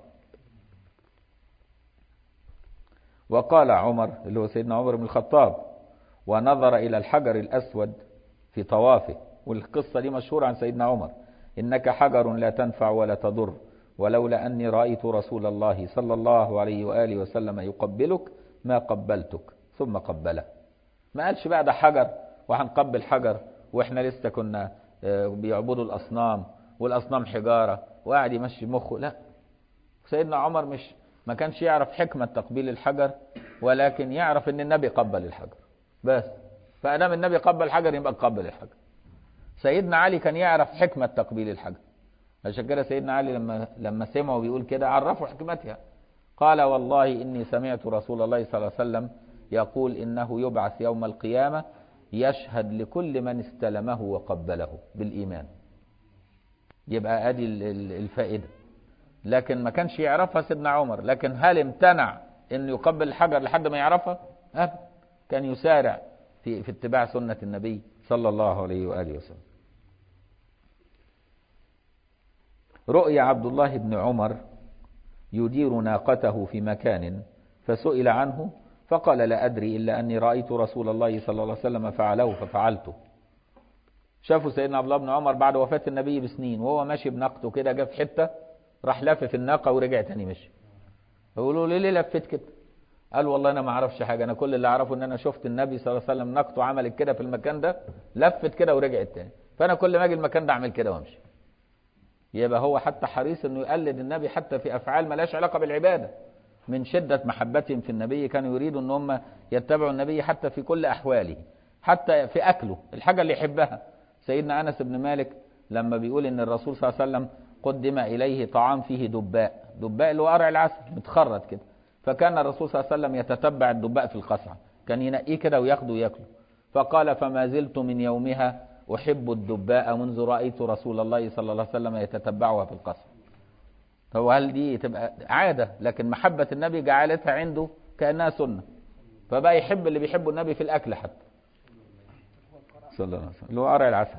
وقال عمر اللي هو سيدنا عمر بن الخطاب ونظر إلى الحجر الأسود في طوافه، والقصة دي مشهورة عن سيدنا عمر: إنك حجر لا تنفع ولا تضر، ولولا أني رأيت رسول الله صلى الله عليه وآله وسلم يقبلك ما قبلتك، ثم قبله. ما قالش بقى ده حجر وهنقبل حجر واحنا لسه كنا بيعبدوا الأصنام والأصنام حجارة وقاعد يمشي مخه. لا، سيدنا عمر مش ما كانش يعرف حكمة تقبيل الحجر، ولكن يعرف ان النبي قبل الحجر بس، فأدام النبي قبل الحجر يبقى قبل الحجر. سيدنا علي كان يعرف حكمة تقبيل الحجر، عشان كده سيدنا علي لما لما سمعوا بيقول كده عرفوا حكمتها. قال والله إني سمعت رسول الله صلى الله عليه وسلم يقول إنه يبعث يوم القيامة يشهد لكل من استلمه وقبله بالإيمان. يبقى ادي الفائدة. لكن ما كانش يعرفها سيدنا عمر، لكن هل امتنع ان يقبل الحجر لحد ما يعرفها؟ أبدا، كان يسارع في, في اتباع سنة النبي صلى الله عليه وآله وسلم. رؤي عبد الله بن عمر يدير ناقته في مكان فسئل عنه فقال لا أدري إلا أني رأيت رسول الله صلى الله عليه وسلم فعله ففعلته. شافوا سيدنا عبد الله بن عمر بعد وفاة النبي بسنين وهو ماشي بناقته كده، جه في حتة راح لافف الناقة ورجع تاني مشي. يقولوا ليه ليه لفت كده؟ قال والله أنا ما أعرفش حاجة، أنا كل اللي أعرفه إن أنا شفت النبي صلى الله عليه وسلم ناقته عملت كده في المكان ده، لفت كده ورجعت تاني، فأنا كل ما أجي المكان ده أعمل كده وأمشي. يبقى هو حتى حريص إنه يقلد النبي حتى في أفعال ملاش علاقة بالعبادة. من شدة محبتهم في النبي كانوا يريدوا إن هم يتبعوا النبي حتى في كل أحواله، حتى في أكله الحاجة اللي يحبها. سيدنا أنس بن مالك لما بيقول إن الرسول صلى الله عليه وسلم قدم إليه طعام فيه دباء، دباء اللي هو قرع العسل متخرط كده، فكان الرسول صلى الله عليه وسلم يتتبع الدباء في القصعة، كان ينقيه كده وياخده وياكله. فقال فما زلت من يومها أحب الدباء منذ رأيت رسول الله صلى الله عليه وسلم يتتبعها في القصعة. هو هل دي تبقى عادة؟ لكن محبة النبي جعلتها عنده كأنها سنة، فبقى يحب اللي بيحبه النبي في الأكل حتى صلى الله عليه وسلم اللي هو قرع العسل.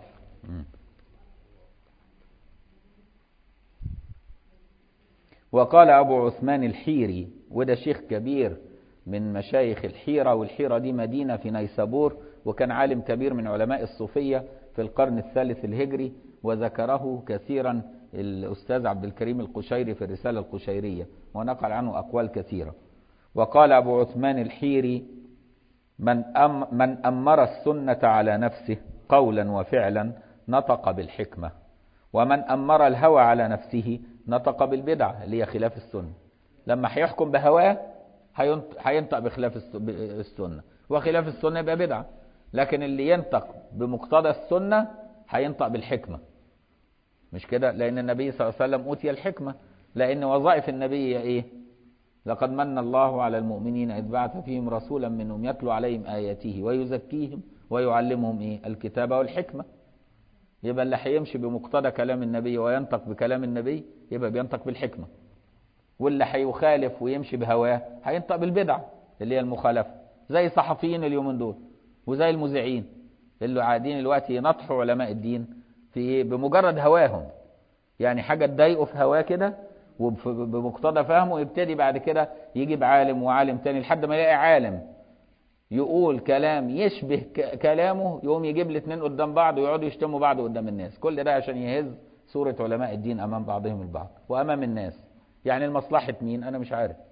وقال أبو عثمان الحيري، وده شيخ كبير من مشايخ الحيرة، والحيرة دي مدينة في نيسابور، وكان عالم كبير من علماء الصوفية في القرن الثالث الهجري، وذكره كثيرا الأستاذ عبد الكريم القشيري في الرسالة القشيرية، ونقل عنه أقوال كثيرة. وقال أبو عثمان الحيري من, أم من أمر السنة على نفسه قولا وفعلا نطق بالحكمة، ومن أمر الهوى على نفسه نطق بالبدعة اللي هي خلاف السنة. لما هيحكم بهواه هينطق بخلاف السنة، وخلاف السنة يبقى بدعة. لكن اللي ينطق بمقتضى السنة هينطق بالحكمة، مش كده؟ لأن النبي صلى الله عليه وسلم أوتي الحكمة، لأن وظائف النبي إيه؟ لقد من الله على المؤمنين إذ بعث فيهم رسولا منهم يتلو عليهم آياته ويزكيهم ويعلمهم إيه؟ الكتاب والحكمة. يبقى اللي هيمشي بمقتضى كلام النبي وينطق بكلام النبي يبقى بينطق بالحكمة، واللي هيخالف ويمشي بهواه هينطق بالبدعة اللي هي المخالفة، زي صحفيين اليومين دول وزي المذيعين اللي قاعدين دلوقتي ينطحوا علماء الدين في بمجرد هواهم، يعني حاجة تضايقه في هواه كده وبمقتضى فهمه يبتدي بعد كده يجيب عالم وعالم تاني لحد ما يلاقي عالم يقول كلام يشبه كلامه، يقوم يجيب الاثنين قدام بعض ويقعدوا يشتموا بعض قدام الناس. كل ده عشان يهز صورة علماء الدين أمام بعضهم البعض وأمام الناس. يعني المصلحة مين؟ أنا مش عارف.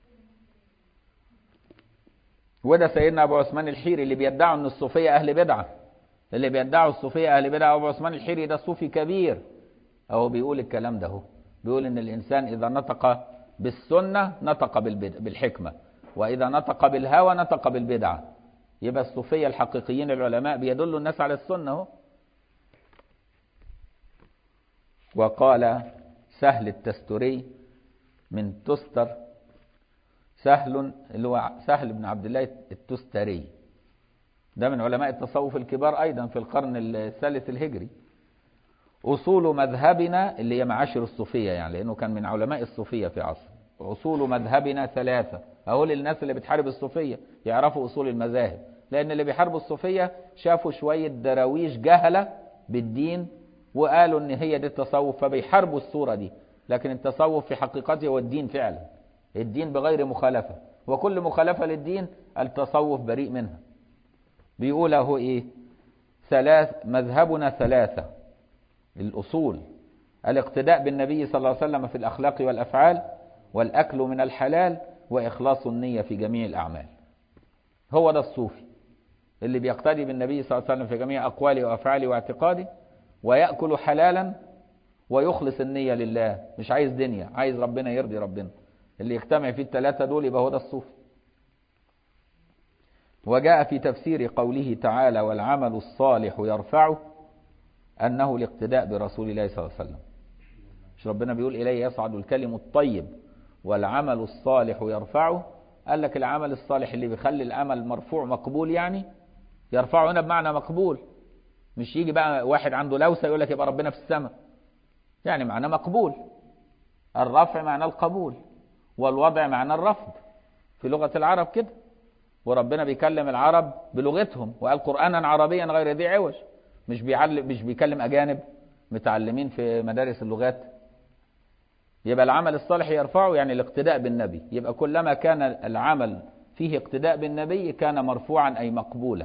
وده سيدنا أبو عثمان الحيري اللي بيدعوا أن الصوفية أهل بدعة، اللي بيدعوا الصوفية أهل بدعة. أبو عثمان الحيري ده صوفي كبير، أهو بيقول الكلام ده، هو بيقول أن الإنسان إذا نطق بالسنة نطق بالحكمة، وإذا نطق بالهوى نطق بالبدعة. يبقى الصوفية الحقيقيين العلماء بيدلوا الناس على السنة اهو. وقال سهل التستري من تستر، سهل اللي هو سهل بن عبد الله التستري، ده من علماء التصوف الكبار أيضا في القرن الثالث الهجري. أصول مذهبنا اللي هي معاشر الصوفية يعني، لأنه كان من علماء الصوفية في عصر. أصول مذهبنا ثلاثة، أقول للناس اللي بتحارب الصوفية يعرفوا أصول المذاهب، لأن اللي بيحاربوا الصوفية شافوا شوية دراويش جهلة بالدين وقالوا إن هي دي التصوف، فبيحاربوا الصورة دي. لكن التصوف في حقيقته هو الدين فعلا، الدين بغير مخالفة، وكل مخالفة للدين التصوف بريء منها. بيقول اهو ايه، ثلاث مذهبنا ثلاثة الأصول: الاقتداء بالنبي صلى الله عليه وسلم في الأخلاق والأفعال، والأكل من الحلال، وإخلاص النية في جميع الأعمال. هو ده الصوفي اللي بيقتدي بالنبي صلى الله عليه وسلم في جميع أقواله وأفعاله واعتقاده، ويأكل حلالا ويخلص النية لله، مش عايز دنيا، عايز ربنا يرضي ربنا. اللي يجتمع فيه الثلاثة دول يبقى هو ده الصوفي. وجاء في تفسير قوله تعالى والعمل الصالح يرفعه أنه الاقتداء برسول الله صلى الله عليه وسلم. مش ربنا بيقول إليه يصعد الكلم الطيب والعمل الصالح يرفعه؟ قال لك العمل الصالح اللي بيخلي العمل مرفوع مقبول، يعني يرفعه هنا بمعنى مقبول، مش يجي بقى واحد عنده لوسة يقول لك يبقى ربنا في السماء، يعني معنى مقبول. الرفع معنى القبول، والوضع معنى الرفض في لغة العرب كده، وربنا بيكلم العرب بلغتهم وقال قرآنا عربيا غير ذي عوج، مش بيعلم مش بيكلم أجانب متعلمين في مدارس اللغات. يبقى العمل الصالح يرفعه يعني الاقتداء بالنبي، يبقى كلما كان العمل فيه اقتداء بالنبي كان مرفوعا أي مقبولا.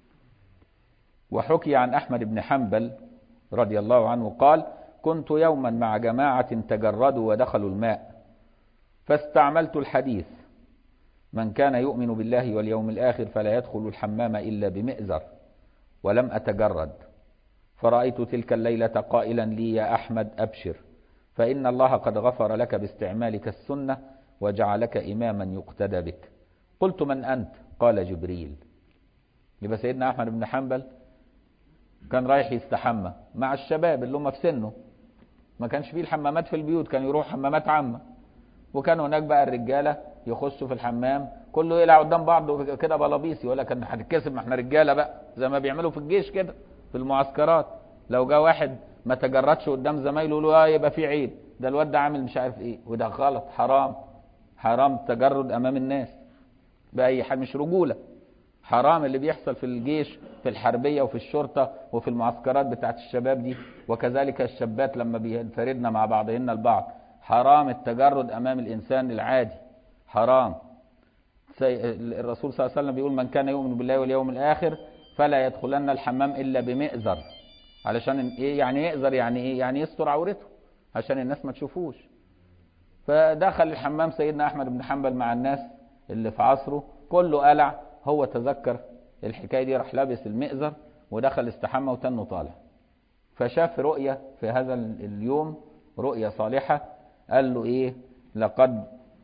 وحكي عن أحمد بن حنبل رضي الله عنه قال: كنت يوما مع جماعة تجردوا ودخلوا الماء، فاستعملت الحديث: من كان يؤمن بالله واليوم الآخر فلا يدخل الحمام إلا بمئزر، ولم أتجرد. فرأيت تلك الليلة قائلا لي: يا أحمد أبشر، فإن الله قد غفر لك باستعمالك السنة وجعلك إماما يقتدى بك. قلت: من أنت؟ قال: جبريل. يبقى سيدنا أحمد بن حنبل كان رايح يستحمى مع الشباب اللي هم في سنه، ما كانش فيه الحمامات في البيوت، كان يروح حمامات عامة، وكان هناك بقى الرجالة يخشوا في الحمام كله يلعب قدام بعض كده بلابيس، يقول لك احنا هنتكسب، ما احنا رجالة بقى، زي ما بيعملوا في الجيش كده في المعسكرات. لو جاء واحد ما تجردش قدام زمايله يقولوا اه يبقى في عيب، ده الواد ده عامل مش عارف ايه، وده غلط، حرام، حرام التجرد امام الناس بأي حال، مش رجولة، حرام اللي بيحصل في الجيش في الحربية وفي الشرطة وفي المعسكرات بتاعت الشباب دي، وكذلك الشابات لما بينفردن مع بعضهن البعض، حرام التجرد أمام الإنسان العادي، حرام. الرسول صلى الله عليه وسلم بيقول: من كان يؤمن بالله واليوم الآخر فلا يدخلن الحمام إلا بمئزر. علشان إيه يعني يئزر؟ يعني إيه؟ يعني يستر عورته عشان الناس ما تشوفوش. فدخل الحمام سيدنا أحمد بن حنبل مع الناس اللي في عصره، كله قلع، هو تذكر الحكاية دي، راح لابس المئزر ودخل استحمى وتنه طالع. فشاف رؤية في هذا اليوم، رؤية صالحة، قال له ايه؟ لقد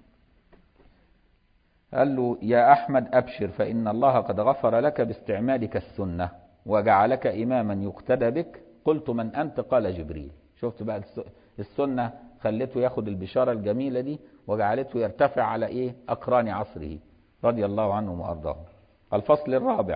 قال له: يا أحمد أبشر، فإن الله قد غفر لك باستعمالك السنة وجعلك إماما يقتدى بك. قلت: من أنت؟ قال: جبريل. شفت بقى السنة خلته ياخد البشارة الجميلة دي وجعلته يرتفع على ايه؟ أقران عصره رضي الله عنهم وأرضاهم. الفصل الرابع.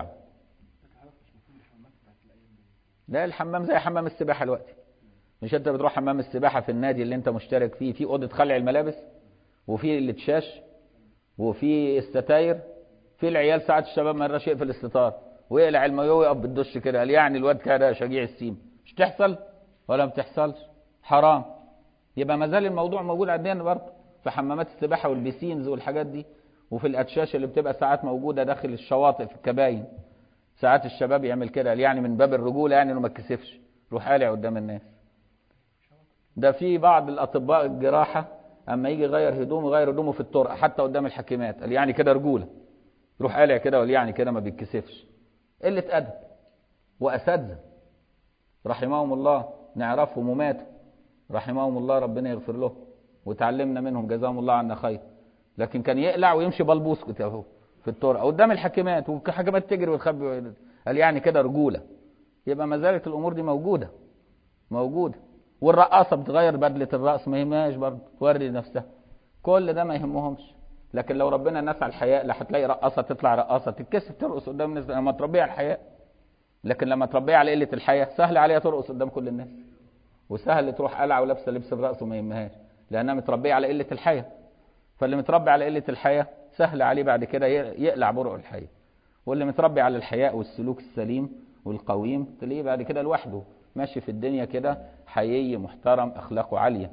لا، الحمام زي حمام السباحة دلوقتي، مش انت بتروح حمام السباحة في النادي اللي انت مشترك فيه، في أوضة خلع الملابس، وفي الاتشاش، وفي الستاير، في العيال ساعات الشباب ما يقدرش يقفل الستار ويقلع المايوه ويقف بالدش كده، قال يعني الواد كده شجيع السيم، مش تحصل ولا ما بتحصلش؟ حرام. يبقى ما زال الموضوع موجود عندنا برضه في حمامات السباحة والبيسينز والحاجات دي، وفي الأتشاش اللي بتبقى ساعات موجودة داخل الشواطئ في الكباين، ساعات الشباب يعمل كده يعني من باب الرجولة، يعني انه ما يتكسفش روح قالع قدام الناس. ده في بعض الأطباء الجراحة اما يجي يغير هدومه يغير هدومه في الطرق حتى قدام الحكيمات، قال يعني كده رجولة، روح قالع كده، قال يعني كده ما بيتكسفش. قلة أدب. وأساتذة رحمهم الله نعرفهم وماتوا رحمهم الله، ربنا يغفر له، وتعلمنا منهم جزاهم الله عنا خير، لكن كان يقلع ويمشي بلبوس كده اهو في الطرق قدام الحاكمات، والحاكمات تجري وتخبي، قال يعني كده رجولة. يبقى ما زالت الأمور دي موجودة موجودة. والرقاصة بتغير بدلة الرأس ما يهمهاش برضه، توري نفسها، كل ده ما يهمهمش. لكن لو ربنا الناس على الحياء، لا هتلاقي رقاصة تطلع رقاصة تتكسف ترقص قدام الناس لما تربيها على الحياء. لكن لما تربيها على قلة الحياء سهل عليها ترقص قدام كل الناس، وسهل تروح قلعة ولابسة لبس الرأس وما يهمهاش، لأنها متربية على قلة الحياء. فاللي متربي على قلة الحياء سهل عليه بعد كده يقلع برق الحياء، واللي متربي على الحياء والسلوك السليم والقويم تلاقيه بعد كده لوحده ماشي في الدنيا كده حيي محترم أخلاقه عالية.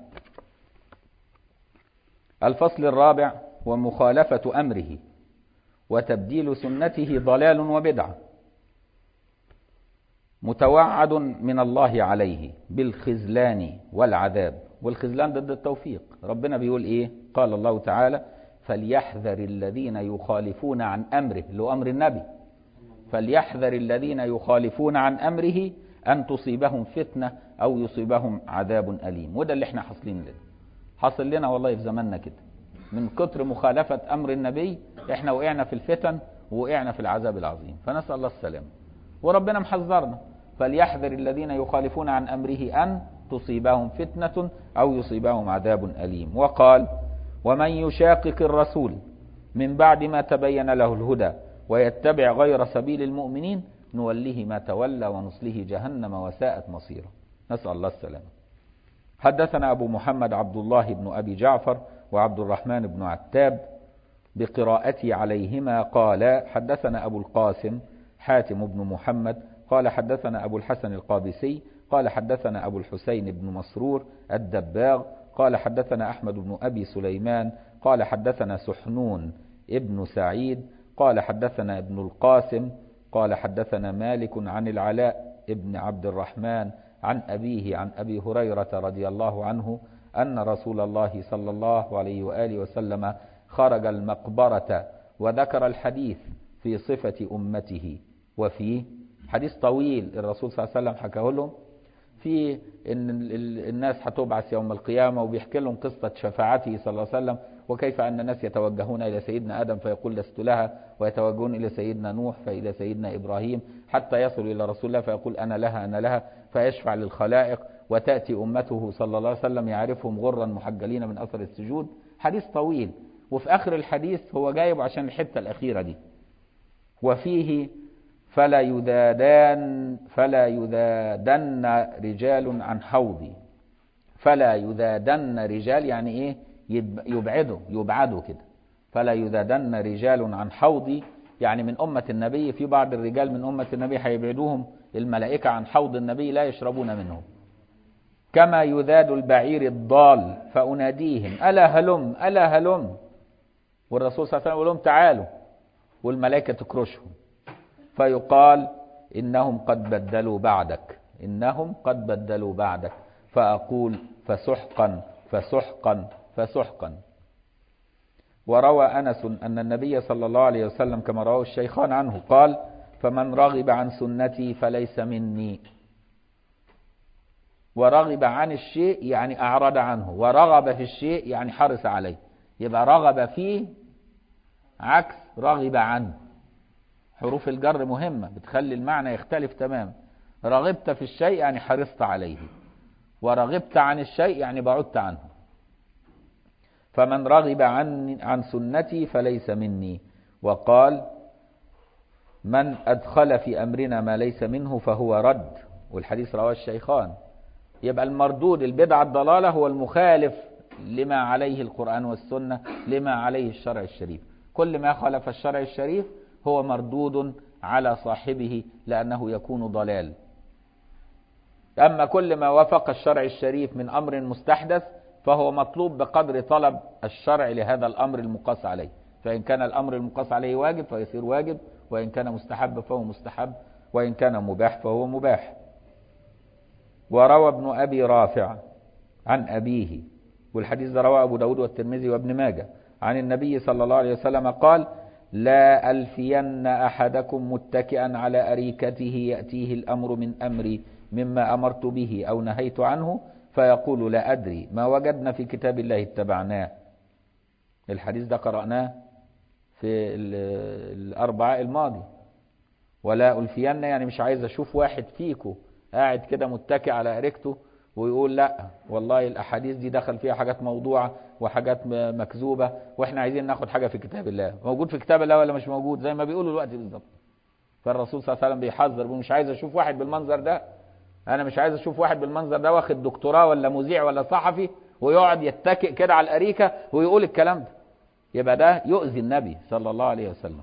الفصل الرابع: ومخالفة أمره وتبديل سنته ضلال وبدعة، متوعد من الله عليه بالخذلان والعذاب. والخذلان ضد التوفيق. ربنا بيقول ايه؟ قال الله تعالى: فليحذر الذين يخالفون عن أمره، اللي هو أمر النبي، فليحذر الذين يخالفون عن أمره أن تصيبهم فتنة أو يصيبهم عذاب أليم. وده اللي احنا حاصلين لنا، حاصل لنا والله في زماننا كده، من كتر مخالفة أمر النبي احنا وقعنا في الفتن ووقعنا في العذاب العظيم، فنسأل الله السلامة. وربنا محذرنا: فليحذر الذين يخالفون عن أمره أن تصيبهم فتنة أو يصيبهم عذاب أليم. وقال: ومن يشاقق الرسول من بعد ما تبين له الهدى ويتبع غير سبيل المؤمنين نوله ما تولى ونصله جهنم وساءت مصيره. نسأل الله السلامة. حدثنا أبو محمد عبد الله بن أبي جعفر وعبد الرحمن بن عتاب بقراءتي عليهما قال: حدثنا أبو القاسم حاتم بن محمد قال حدثنا أبو الحسن القابسي قال حدثنا أبو الحسين بن مسرور الدباغ قال حدثنا أحمد بن أبي سليمان قال حدثنا سحنون ابن سعيد قال حدثنا ابن القاسم قال حدثنا مالك عن العلاء ابن عبد الرحمن عن أبيه عن أبي هريرة رضي الله عنه أن رسول الله صلى الله عليه وآله وسلم خرج المقبرة، وذكر الحديث في صفة أمته. وفيه حديث طويل الرسول صلى الله عليه وسلم حكاه لهم في ان الناس هتبعث يوم القيامة، وبيحكي لهم قصة شفاعته صلى الله عليه وسلم، وكيف أن الناس يتوجهون إلى سيدنا آدم فيقول لست لها، ويتوجهون إلى سيدنا نوح فإلى سيدنا إبراهيم، حتى يصل إلى رسول الله فيقول أنا لها أنا لها، فيشفع للخلائق، وتأتي أمته صلى الله عليه وسلم يعرفهم غرا محجلين من أثر السجود. حديث طويل، وفي آخر الحديث هو جايب عشان الحتة الأخيرة دي: وفيه فلا يذادن فلا يذادن رجال عن حوضي. فلا يذادن رجال يعني ايه؟ يبعدوا يبعدوا كده. فلا يذادن رجال عن حوضي يعني من أمة النبي، في بعض الرجال من أمة النبي هيبعدوهم الملائكة عن حوض النبي لا يشربون منه، كما يذاد البعير الضال فأناديهم ألا هلم ألا هلم، والرسول صلى الله عليه وسلم يقول لهم تعالوا، والملائكة تكرشهم، فيقال إنهم قد بدلوا بعدك إنهم قد بدلوا بعدك فأقول فسحقا فسحقا فسحقا. وروى أنس أن النبي صلى الله عليه وسلم كما رواه الشيخان عنه قال: فمن رغب عن سنتي فليس مني. ورغب عن الشيء يعني أعرض عنه، ورغب في الشيء يعني حرص عليه. يبقى رغب فيه عكس رغب عنه. حروف الجر مهمة بتخلي المعنى يختلف تماما. رغبت في الشيء يعني حرصت عليه، ورغبت عن الشيء يعني بعدت عنه. فمن رغب عن عن سنتي فليس مني. وقال: من أدخل في أمرنا ما ليس منه فهو رد، والحديث رواه الشيخان. يبقى المردود البدعة الضلالة هو المخالف لما عليه القرآن والسنة، لما عليه الشرع الشريف. كل ما خالف الشرع الشريف هو مردود على صاحبه لأنه يكون ضلال. أما كل ما وافق الشرع الشريف من أمر مستحدث فهو مطلوب بقدر طلب الشرع لهذا الأمر المقاس عليه، فإن كان الأمر المقاس عليه واجب فيصير واجب، وإن كان مستحب فهو مستحب، وإن كان مباح فهو مباح. وروى ابن أبي رافع عن أبيه، والحديث ده رواه أبو داود والترمذي وابن ماجه، عن النبي صلى الله عليه وسلم قال: لا ألفين أحدكم متكئا على أريكته يأتيه الأمر من أمري مما أمرت به أو نهيت عنه فيقول لا أدري ما وجدنا في كتاب الله اتبعناه. الحديث ده قرأناه في الأربعاء الماضي. ولا ألفين، يعني مش عايز أشوف واحد فيكو قاعد كده متكئ على أريكته ويقول لا والله الأحاديث دي دخل فيها حاجات موضوعة وحاجات مكذوبة وإحنا عايزين ناخد حاجة في كتاب الله. موجود في كتاب الله ولا مش موجود؟ زي ما بيقولوا الوقت بالظبط. فالرسول صلى الله عليه وسلم بيحذر، مش عايز أشوف واحد بالمنظر ده. أنا مش عايز أشوف واحد بالمنظر ده واخد دكتوراه ولا مذيع ولا صحفي ويقعد يتكئ كده على الأريكة ويقول الكلام ده. يبقى ده يؤذي النبي صلى الله عليه وسلم.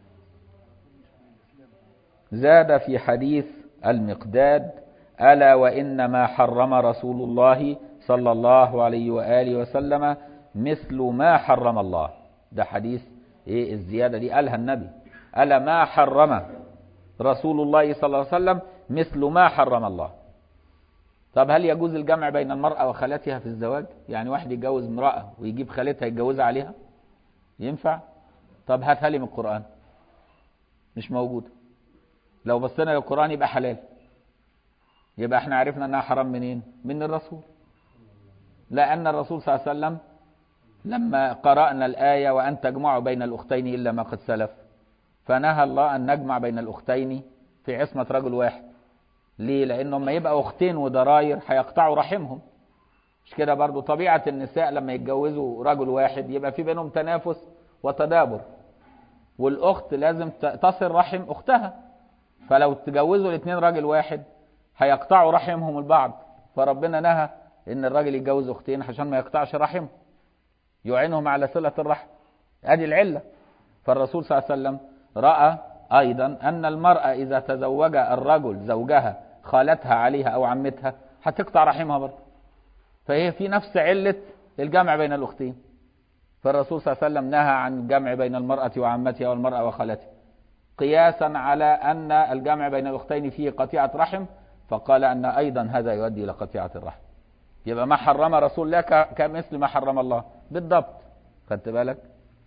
زاد في حديث المقداد: ألا وإنما حرم رسول الله صلى الله عليه وآله وسلم مثل ما حرم الله. ده حديث إيه الزيادة دي؟ قالها النبي: ألا ما حرم رسول الله صلى الله عليه وسلم مثل ما حرم الله. طب هل يجوز الجمع بين المرأة وخالتها في الزواج؟ يعني واحد يتجوز امرأة ويجيب خالتها يتجوزها عليها؟ ينفع؟ طب هاتها لي من القرآن. مش موجود. لو بصينا للقرآن يبقى حلال. يبقى احنا عرفنا انها حرام منين؟ من الرسول. لأن الرسول صلى الله عليه وسلم لما قرأنا الآية وأن تجمعوا بين الأختين إلا ما قد سلف، فنهى الله أن نجمع بين الأختين في عصمة رجل واحد. ليه؟ لأنهم ما يبقى أختين وضراير هيقطعوا رحمهم. مش كده برضو طبيعة النساء لما يتجوزوا رجل واحد يبقى في بينهم تنافس وتدابر، والأخت لازم تصل رحم أختها. فلو تجوزوا الاثنين راجل واحد هيقطعوا رحمهم البعض. فربنا نهى ان الراجل يتجوز اختين عشان ما يقطعش رحمه، يعينهم على صلة الرحم. ادي العلة. فالرسول صلى الله عليه وسلم رأى ايضا ان المرأة اذا تزوج الرجل زوجها خالتها عليها او عمتها هتقطع رحمها برضه. فهي في نفس علة الجمع بين الاختين. فالرسول صلى الله عليه وسلم نهى عن الجمع بين المرأة وعمتها والمرأة وخالتها قياسا على ان الجمع بين الاختين فيه قطيعة رحم، فقال ان ايضا هذا يؤدي الى قطيعة الرحم. يبقى ما حرم رسول الله كمثل ما حرم الله بالضبط. خدت بالك؟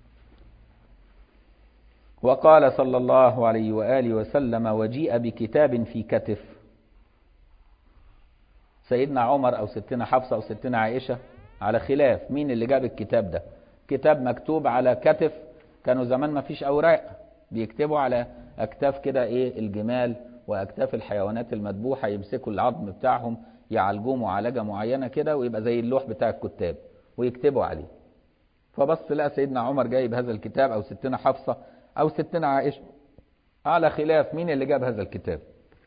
وقال صلى الله عليه وآله وسلم: وجيء بكتاب في كتف. سيدنا عمر أو ستنا حفصة أو ستنا عائشة على خلاف مين اللي جاب الكتاب ده. كتاب مكتوب على كتف. كانوا زمان ما فيش أوراق، بيكتبوا على أكتاف كده إيه الجمال وأكتاف الحيوانات المذبوحة، يمسكوا العظم بتاعهم يعالجوه معالجة معينة كده ويبقى زي اللوح بتاع الكتاب ويكتبوا عليه. فبص لقى سيدنا عمر جايب هذا الكتاب أو ستنا حفصة أو ستنا عائشة، على خلاف مين اللي جاب هذا الكتاب.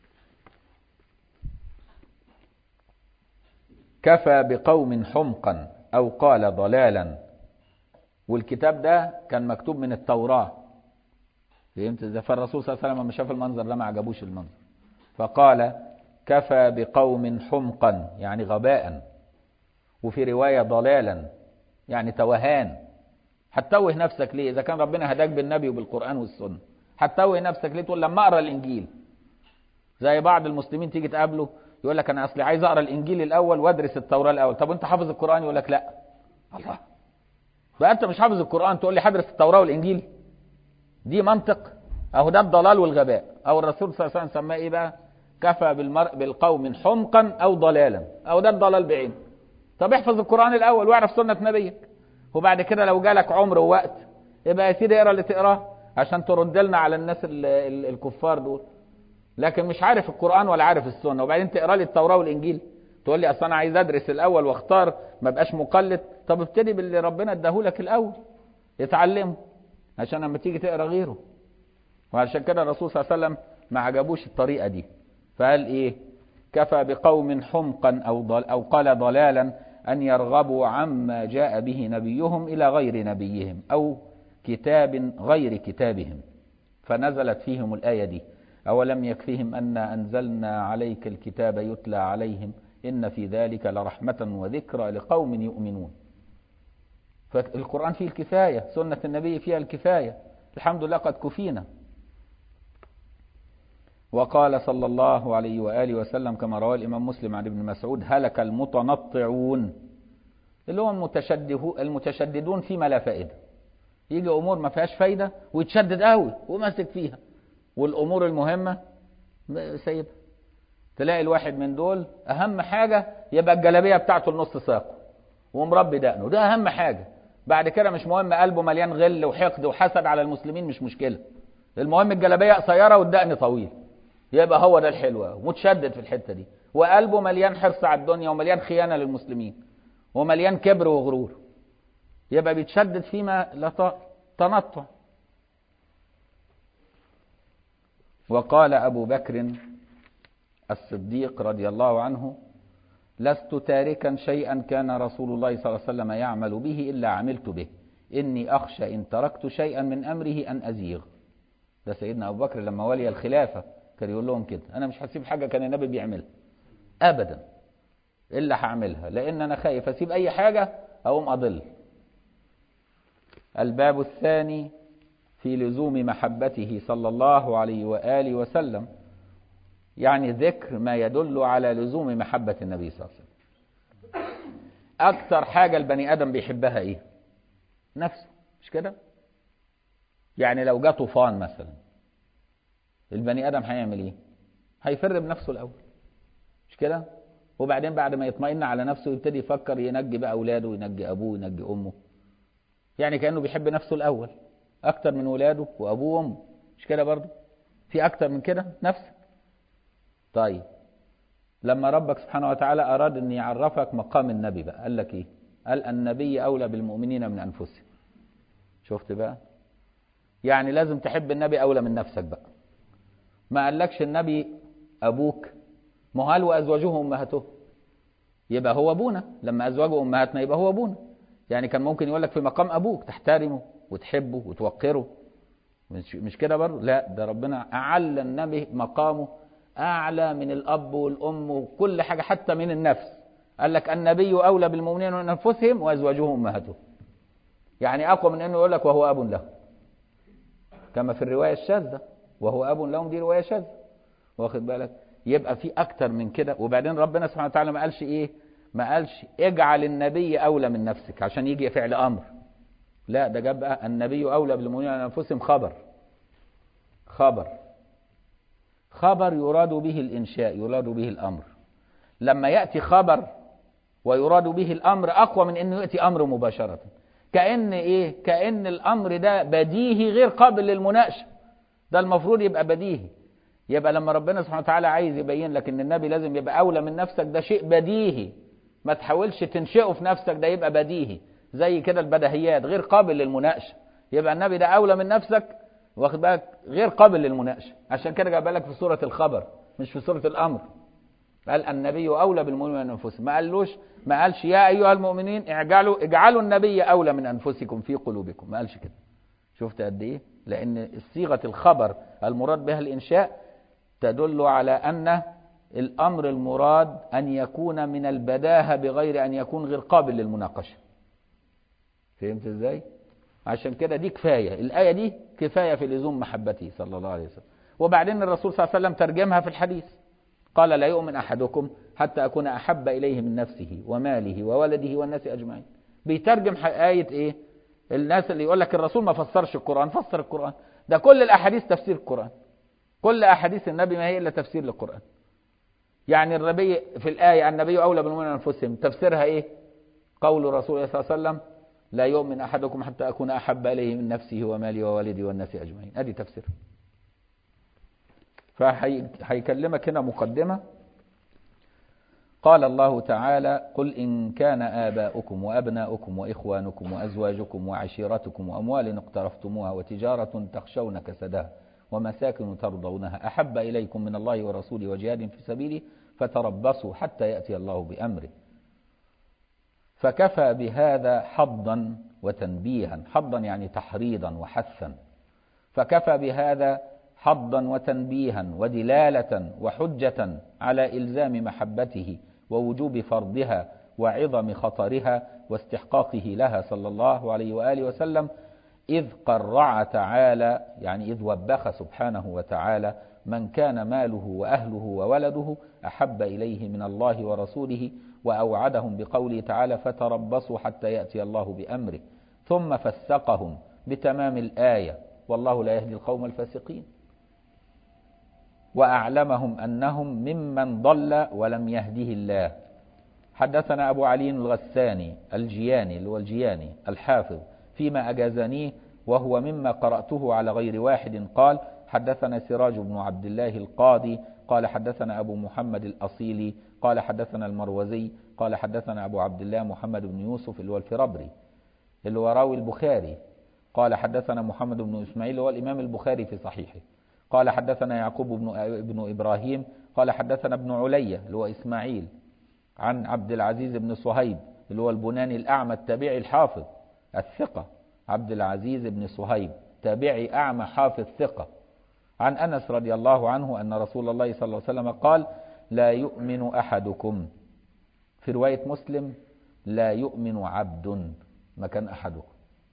كفى بقوم حمقا أو قال ضلالا. والكتاب ده كان مكتوب من التوراة. فهمت ازاي؟ فالرسول صلى الله عليه وسلم لما شاف المنظر ده ما عجبوش المنظر، فقال: كفى بقوم حمقا يعني غباء، وفي رواية ضلالا يعني توهان. هتتوه نفسك ليه؟ إذا كان ربنا هداك بالنبي وبالقرآن والسنة، هتتوه نفسك ليه تقول لما أقرأ الإنجيل؟ زي بعض المسلمين تيجي تقابله يقول لك أنا أصلي عايز أقرأ الإنجيل الأول وأدرس التوراة الأول. طب أنت حافظ القرآن؟ يقول لك لا. الله، بقى أنت مش حافظ القرآن تقول لي هدرس التوراة والإنجيل؟ دي منطق؟ أهو ده الضلال والغباء. أو الرسول صلى الله عليه وسلم سماه إيه بقى؟ كفى بالمرء بالقوم حمقا أو ضلالا. أو ده الضلال بعين. طب احفظ القرآن الأول واعرف سنة نبيك، وبعد كده لو جالك عمر ووقت يبقى يا سيدي اقرا اللي تقراه عشان ترد لنا على الناس ال ال الكفار دول. لكن مش عارف القرآن ولا عارف السنة وبعدين تقرا لي التوراة والإنجيل تقول لي أصل أنا عايز أدرس الأول واختار ما بقاش مقلد. طب ابتدي باللي ربنا اداهولك الأول اتعلمه عشان لما تيجي تقرا غيره. وعشان كده الرسول صلى الله عليه وسلم ما عجبوش الطريقة دي، فقال إيه؟ كفى بقوم حمقا أو, ضل أو قال ضلالا أن يرغبوا عما جاء به نبيهم إلى غير نبيهم أو كتاب غير كتابهم. فنزلت فيهم الآية دي: أولم يكفيهم أنا أنزلنا عليك الكتاب يتلى عليهم إن في ذلك لرحمة وذكرى لقوم يؤمنون. فالقرآن فيه الكفاية، سنة النبي فيها الكفاية، الحمد لله قد كفينا. وقال صلى الله عليه وآله وسلم كما رواه الإمام مسلم عن ابن مسعود: هلك المتنطعون، اللي هو المتشددون فيما لا فائدة. يجي أمور ما فيهاش فايدة ويتشدد قوي وماسك فيها، والأمور المهمة سيبها. تلاقي الواحد من دول أهم حاجة يبقى الجلابية بتاعته النص ساقه ومربي دقنه، ده أهم حاجة. بعد كده مش مهم قلبه مليان غل وحقد وحسد على المسلمين، مش مشكلة، المهم الجلابية قصيرة والدقن طويل، يبقى هو ده الحلو متشدد في الحتة دي، وقلبه مليان حرص على الدنيا ومليان خيانة للمسلمين ومليان كبر وغرور، يبقى بيتشدد فيما لا تنطع. وقال أبو بكر الصديق رضي الله عنه: لست تاركا شيئا كان رسول الله صلى الله عليه وسلم يعمل به إلا عملت به، إني أخشى إن تركت شيئا من أمره أن أزيغ. ده سيدنا أبو بكر لما ولي الخلافة كان يقول لهم كده: أنا مش هسيب حاجة كان النبي بيعملها أبدا إلا هعملها، لأن أنا خايف أسيب أي حاجة أقوم أضل. الباب الثاني في لزوم محبته صلى الله عليه وآله وسلم، يعني ذكر ما يدل على لزوم محبة النبي صلى الله عليه وسلم. أكثر حاجة البني آدم بيحبها إيه؟ نفسه، مش كده؟ يعني لو جاء طوفان مثلا، البني آدم هيعمل إيه؟ هيفر بنفسه الأول، مش كده؟ وبعدين بعد ما يطمئن على نفسه يبتدي يفكر ينجي بقى أولاده وينجي أبوه وينجي أمه، يعني كأنه بيحب نفسه الأول أكتر من ولاده وأبوه وأمه، مش كده برضه؟ في أكتر من كده نفسك. طيب لما ربك سبحانه وتعالى أراد أن يعرفك مقام النبي بقى، قال لك إيه؟ قال: النبي أولى بالمؤمنين من أنفسهم. شفت بقى؟ يعني لازم تحب النبي أولى من نفسك بقى. ما قالكش النبي أبوك، ما هل وأزواجه أمهاته، يبقى هو أبونا، لما أزواجه أمهاتنا يبقى هو أبونا. يعني كان ممكن يقول لك في مقام أبوك تحترمه وتحبه وتوقره، مش, مش كده برضه؟ لا، ده ربنا أعلى النبي مقامه أعلى من الأب والأم وكل حاجة حتى من النفس. قال لك: النبي أولى بالمؤمنين من أنفسهم وأزواجه أمهاته، يعني أقوى من أنه يقول لك وهو أب له، كما في الرواية الشاذة وهو أب لهم، دي رواية شاذة، واخد بالك؟ يبقى في أكتر من كده. وبعدين ربنا سبحانه وتعالى ما قالش إيه؟ ما قالش اجعل النبي أولى من نفسك عشان يجي فعل أمر، لا، ده جاب بقى النبي أولى بالمؤمنين من أنفسهم خبر خبر خبر يراد به الإنشاء، يراد به الأمر. لما يأتي خبر ويراد به الأمر أقوى من أنه يأتي أمر مباشرة، كأن إيه؟ كأن الأمر ده بديهي غير قابل للمناقشة، ده المفروض يبقى بديهي. يبقى لما ربنا سبحانه وتعالى عايز يبين لك أن النبي لازم يبقى أولى من نفسك، ده شيء بديهي، ما تحاولش تنشئه في نفسك، ده يبقى بديهي زي كده البديهيات غير قابل للمناقشة. يبقى النبي ده أولى من نفسك، واخد بالك؟ غير قابل للمناقشه، عشان كده جاب لك في سوره الخبر مش في سوره الامر. قال النبي اولى بالمؤمنين من انفسهم، ما قالوش ما قالش يا ايها المؤمنين اجعلوا اجعلوا النبي اولى من انفسكم في قلوبكم، ما قالش كده. شفت قد ايه؟ لان صيغه الخبر المراد بها الانشاء تدل على ان الامر المراد ان يكون من البداهه بغير ان يكون غير قابل للمناقشه. فهمت ازاي؟ عشان كده دي كفاية، الآية دي كفاية في لزوم محبته صلى الله عليه وسلم. وبعدين الرسول صلى الله عليه وسلم ترجمها في الحديث، قال: لا يؤمن أحدكم حتى أكون أحب إليه من نفسه وماله وولده والناس أجمعين. بيترجم آية إيه؟ الناس اللي يقول لك الرسول ما فسرش القرآن، فسر القرآن، ده كل الأحاديث تفسير القرآن، كل أحاديث النبي ما هي إلا تفسير للقرآن. يعني النبي في الآية النبي أولى بالمؤمنين من أنفسهم، تفسيرها إيه؟ قول رسول الله صلى الله عليه وسلم: لا يؤمن أحدكم حتى أكون أحب إليه من نفسه ومالي ووالدي والناس أجمعين. أدي تفسير. فهيكلمك هنا مقدمة. قال الله تعالى: قل إن كان آباؤكم وأبناؤكم وإخوانكم وأزواجكم وعشيرتكم وأموال اقترفتموها وتجارة تخشون كسدها ومساكن ترضونها أحب إليكم من الله ورسوله وجهاد في سبيله فتربصوا حتى يأتي الله بأمره. فكفى بهذا حظا وتنبيها، حظا يعني تحريضا وحثا، فكفى بهذا حظا وتنبيها ودلالة وحجة على إلزام محبته ووجوب فرضها وعظم خطرها واستحقاقه لها صلى الله عليه وآله وسلم، إذ قرع تعالى، يعني إذ وبخ سبحانه وتعالى من كان ماله وأهله وولده أحب إليه من الله ورسوله، وأوعدهم بقوله تعالى: فتربصوا حتى يأتي الله بأمره، ثم فسقهم بتمام الآية: والله لا يهدي القوم الفاسقين، وأعلمهم أنهم ممن ضل ولم يهده الله. حدثنا أبو علي الغساني الجياني اللي هو الجياني الحافظ فيما أجازنيه وهو مما قرأته على غير واحد قال حدثنا سراج بن عبد الله القاضي قال حدثنا أبو محمد الأصيلي قال حدثنا المروزي قال حدثنا أبو عبد الله محمد بن يوسف اللي هو الفربري اللي هو راوي البخاري قال حدثنا محمد بن إسماعيل اللي هو الإمام البخاري في صحيحه قال حدثنا يعقوب بن, بن إبراهيم قال حدثنا ابن علية اللي هو إسماعيل عن عبد العزيز بن صهيب اللي هو البناني الأعمى التابعي الحافظ الثقة عبد العزيز بن صهيب تابعي أعمى حافظ ثقة عن أنس رضي الله عنه أن رسول الله صلى الله عليه وسلم قال لا يؤمن أحدكم في رواية مسلم لا يؤمن عبد مكان أحدكم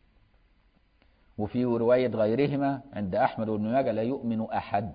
وفي رواية غيرهما عند أحمد بن ماجه لا يؤمن أحد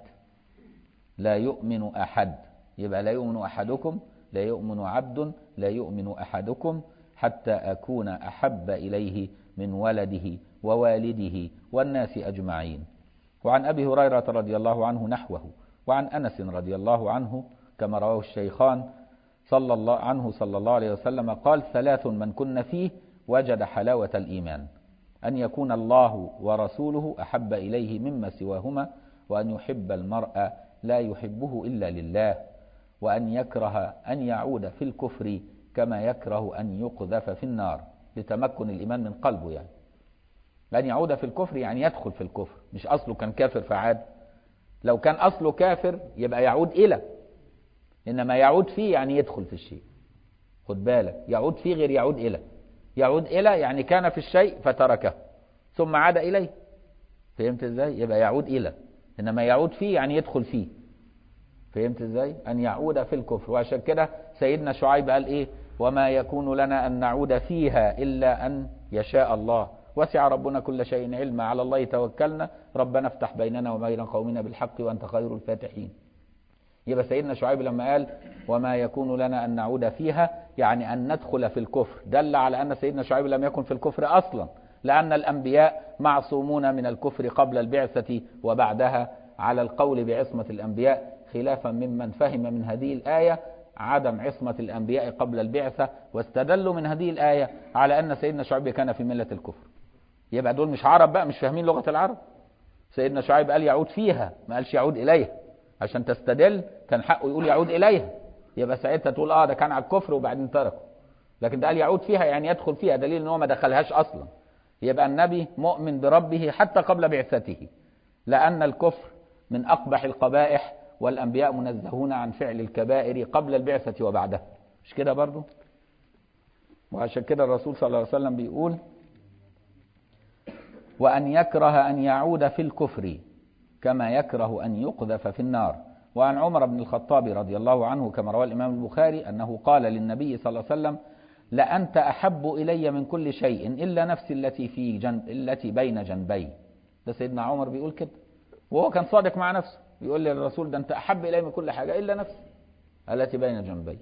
لا يؤمن أحد يبقى لا يؤمن أحدكم لا يؤمن عبد لا يؤمن أحدكم حتى أكون أحب إليه من ولده ووالده والناس أجمعين. وعن أبي هريرة رضي الله عنه نحوه وعن أنس رضي الله عنه كما رواه الشيخان صلى الله عنه صلى الله عليه وسلم قال ثلاث من كن فيه وجد حلاوة الإيمان أن يكون الله ورسوله أحب إليه مما سواهما وأن يحب المرء لا يحبه إلا لله وأن يكره أن يعود في الكفر كما يكره أن يقذف في النار لتمكن الإيمان من قلبه يعني أن يعود في الكفر يعني يدخل في الكفر مش أصله كان كافر فعاد لو كان أصله كافر يبقى يعود إلى إنما يعود فيه يعني يدخل في الشيء خد بالك يعود فيه غير يعود إلى يعود إلى يعني كان في الشيء فتركه ثم عاد إليه فهمت إزاي يبقى يعود إلى إنما يعود فيه يعني يدخل فيه فهمت إزاي أن يعود في الكفر وعشان كده سيدنا شعيب قال إيه وما يكون لنا أن نعود فيها إلا أن يشاء الله وسع ربنا كل شيء علما على الله توكلنا ربنا افتح بيننا وبين قومنا بالحق وأنت خير الفاتحين. يبقى سيدنا شعيب لما قال وما يكون لنا أن نعود فيها يعني أن ندخل في الكفر دل على أن سيدنا شعيب لم يكن في الكفر أصلا لأن الأنبياء معصومون من الكفر قبل البعثة وبعدها على القول بعصمة الأنبياء خلافا ممن فهم من هذه الآية عدم عصمة الأنبياء قبل البعثة واستدلوا من هذه الآية على أن سيدنا شعيب كان في ملة الكفر. يبقى دول مش عرب بقى مش فاهمين لغة العرب. سيدنا شعيب قال يعود فيها ما قالش يعود إليها عشان تستدل كان حقه يقول يعود إليها يبقى ساعتها تقول اه ده كان على الكفر وبعدين تركه لكن ده قال يعود فيها يعني يدخل فيها دليل ان هو ما دخلهاش أصلا. يبقى النبي مؤمن بربه حتى قبل بعثته لأن الكفر من أقبح القبائح والأنبياء منزهون عن فعل الكبائر قبل البعثة وبعدها مش كده برضو. وعشان كده الرسول صلى الله عليه وسلم بيقول وأن يكره أن يعود في الكفر كما يكره أن يقذف في النار. وعن عمر بن الخطاب رضي الله عنه كما رواه الإمام البخاري أنه قال للنبي صلى الله عليه وسلم لأنت أحب إلي من كل شيء إلا نفسي التي في جنب التي بين جنبي. ده سيدنا عمر بيقول كده وهو كان صادق مع نفسه بيقول للرسول ده أنت أحب إلي من كل حاجة إلا نفسي التي بين جنبي.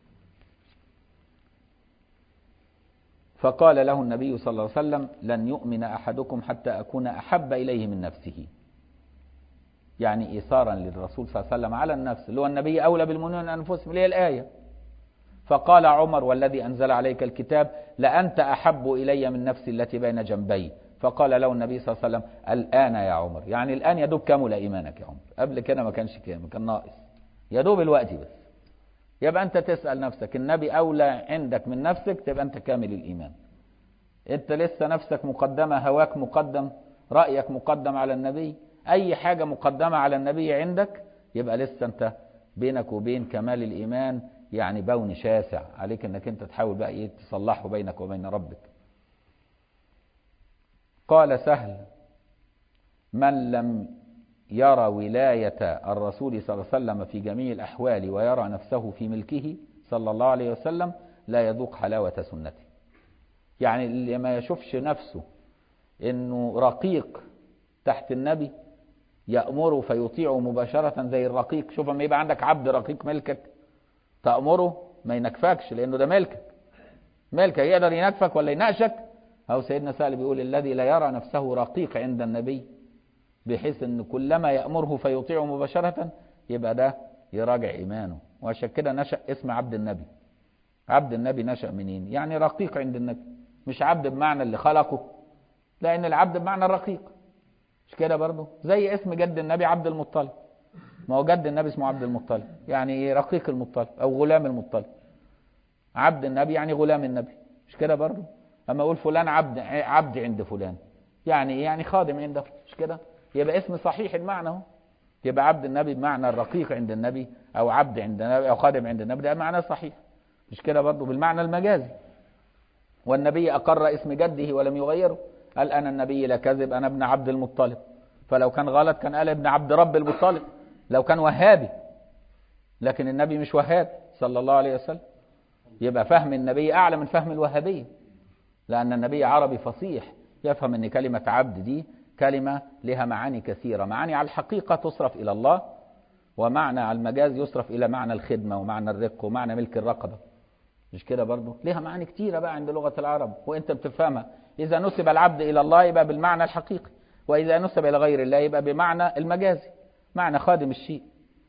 فقال له النبي صلى الله عليه وسلم لن يؤمن أحدكم حتى أكون أحب إليه من نفسه يعني إيثارا للرسول صلى الله عليه وسلم على النفس اللي هو النبي أولى بالمؤمنين من أنفسهم اللي هي الآية. فقال عمر والذي أنزل عليك الكتاب لأنت أحب إلي من نفسي التي بين جنبي. فقال له النبي صلى الله عليه وسلم الآن يا عمر يعني الآن يدوب كامل إيمانك يا عمر قبل كده ما كانش كامل كان ناقص يدوب الوقت بس. يبقى أنت تسأل نفسك النبي أولى عندك من نفسك تبقى أنت كامل الإيمان. أنت لسه نفسك مقدمة هواك مقدم رأيك مقدم على النبي أي حاجة مقدمة على النبي عندك يبقى لسه أنت بينك وبين كمال الإيمان يعني بون شاسع عليك أنك أنت تحاول بقى إيه تصلحه بينك وبين ربك. قال سهل من لم يرى ولاية الرسول صلى الله عليه وسلم في جميع الأحوال ويرى نفسه في ملكه صلى الله عليه وسلم لا يذوق حلاوة سنته. يعني اللي ما يشوفش نفسه إنه رقيق تحت النبي يأمره فيطيعه مباشرة زي الرقيق. شوف لما يبقى عندك عبد رقيق ملكك تأمره ما ينكفكش لأنه ده ملكك ملكك يقدر ينكفك ولا يناقشك. أو سيدنا سهل بيقول الذي لا يرى نفسه رقيق عند النبي بحيث أن كلما يأمره فيطيعه مباشرة يبقى ده يراجع إيمانه. وعشان كده نشأ اسم عبد النبي عبد النبي نشأ منين؟ يعني رقيق عند النبي، مش عبد بمعنى اللي خلقه، لأن العبد بمعنى الرقيق، مش كده برضه؟ زي اسم جد النبي عبد المطلب، ما هو جد النبي اسمه عبد المطلب، يعني ايه؟ رقيق المطلب أو غلام المطلب. عبد النبي يعني غلام النبي، مش كده برضه؟ أما أقول فلان عبد عبد عند فلان، يعني ايه؟ يعني خادم عنده، مش كده؟ يبقى اسم صحيح المعنى اهو. يبقى عبد النبي بمعنى الرقيق عند النبي، أو عبد عند النبي، أو خادم عند النبي، ده معنى صحيح، مش كده برضه؟ بالمعنى المجازي. والنبي أقر اسم جده ولم يغيره، قال أنا النبي لا كذب، أنا ابن عبد المطلب. فلو كان غلط كان قال ابن عبد رب المطلب، لو كان وهابي، لكن النبي مش وهاب صلى الله عليه وسلم. يبقى فهم النبي أعلى من فهم الوهابية، لأن النبي عربي فصيح، يفهم أن كلمة عبد دي كلمة لها معاني كثيرة، معاني على الحقيقة تصرف إلى الله، ومعنى على المجاز يصرف إلى معنى الخدمة ومعنى الرق ومعنى ملك الرقبة، مش كده برضه؟ ليها معاني كتيرة بقى عند لغة العرب وانت بتفهمها. إذا نسب العبد إلى الله يبقى بالمعنى الحقيقي، وإذا نسب إلى غير الله يبقى بمعنى المجازي، معنى خادم الشيء.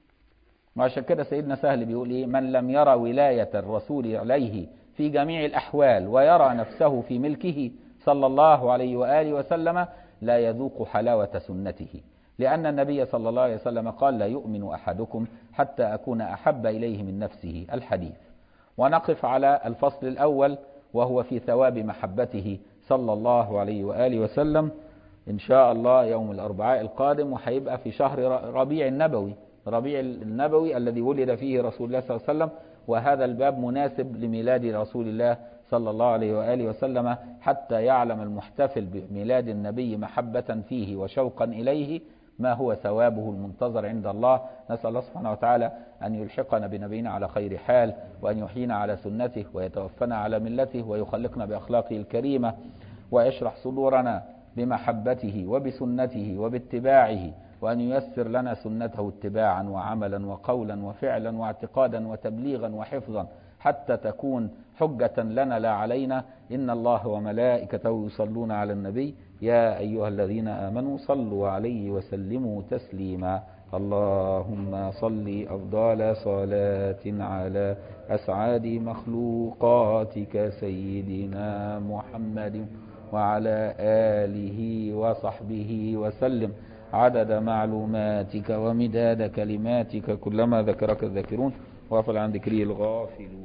وعشان كده سيدنا سهل بيقول إيه؟ من لم يرى ولاية الرسول عليه في جميع الأحوال ويرى نفسه في ملكه صلى الله عليه وآله وسلم لا يذوق حلاوة سنته، لأن النبي صلى الله عليه وسلم قال لا يؤمن أحدكم حتى أكون أحب إليه من نفسه الحديث. ونقف على الفصل الأول وهو في ثواب محبته صلى الله عليه وآله وسلم إن شاء الله يوم الأربعاء القادم، وهيبقى في شهر ربيع النبوي، ربيع النبوي الذي ولد فيه رسول الله صلى الله عليه وسلم. وهذا الباب مناسب لميلاد رسول الله صلى الله عليه وآله وسلم، حتى يعلم المحتفل بميلاد النبي محبة فيه وشوقا إليه ما هو ثوابه المنتظر عند الله. نسأل الله سبحانه وتعالى أن يلحقنا بنبينا على خير حال، وأن يحيينا على سنته، ويتوفنا على ملته، ويخلقنا بأخلاقه الكريمة، ويشرح صدورنا بمحبته وبسنته وباتباعه، وأن ييسر لنا سنته اتباعا وعملا وقولا وفعلا واعتقادا وتبليغا وحفظا، حتى تكون حجة لنا لا علينا. إن الله وملائكته يصلون على النبي يا أيها الذين آمنوا صلوا عليه وسلموا تسليما. اللهم صل أفضل صلاة على أسعد مخلوقاتك سيدنا محمد وعلى آله وصحبه وسلم عدد معلوماتك ومداد كلماتك كلما ذكرك الذاكرون وغفل عن ذكره الغافلون.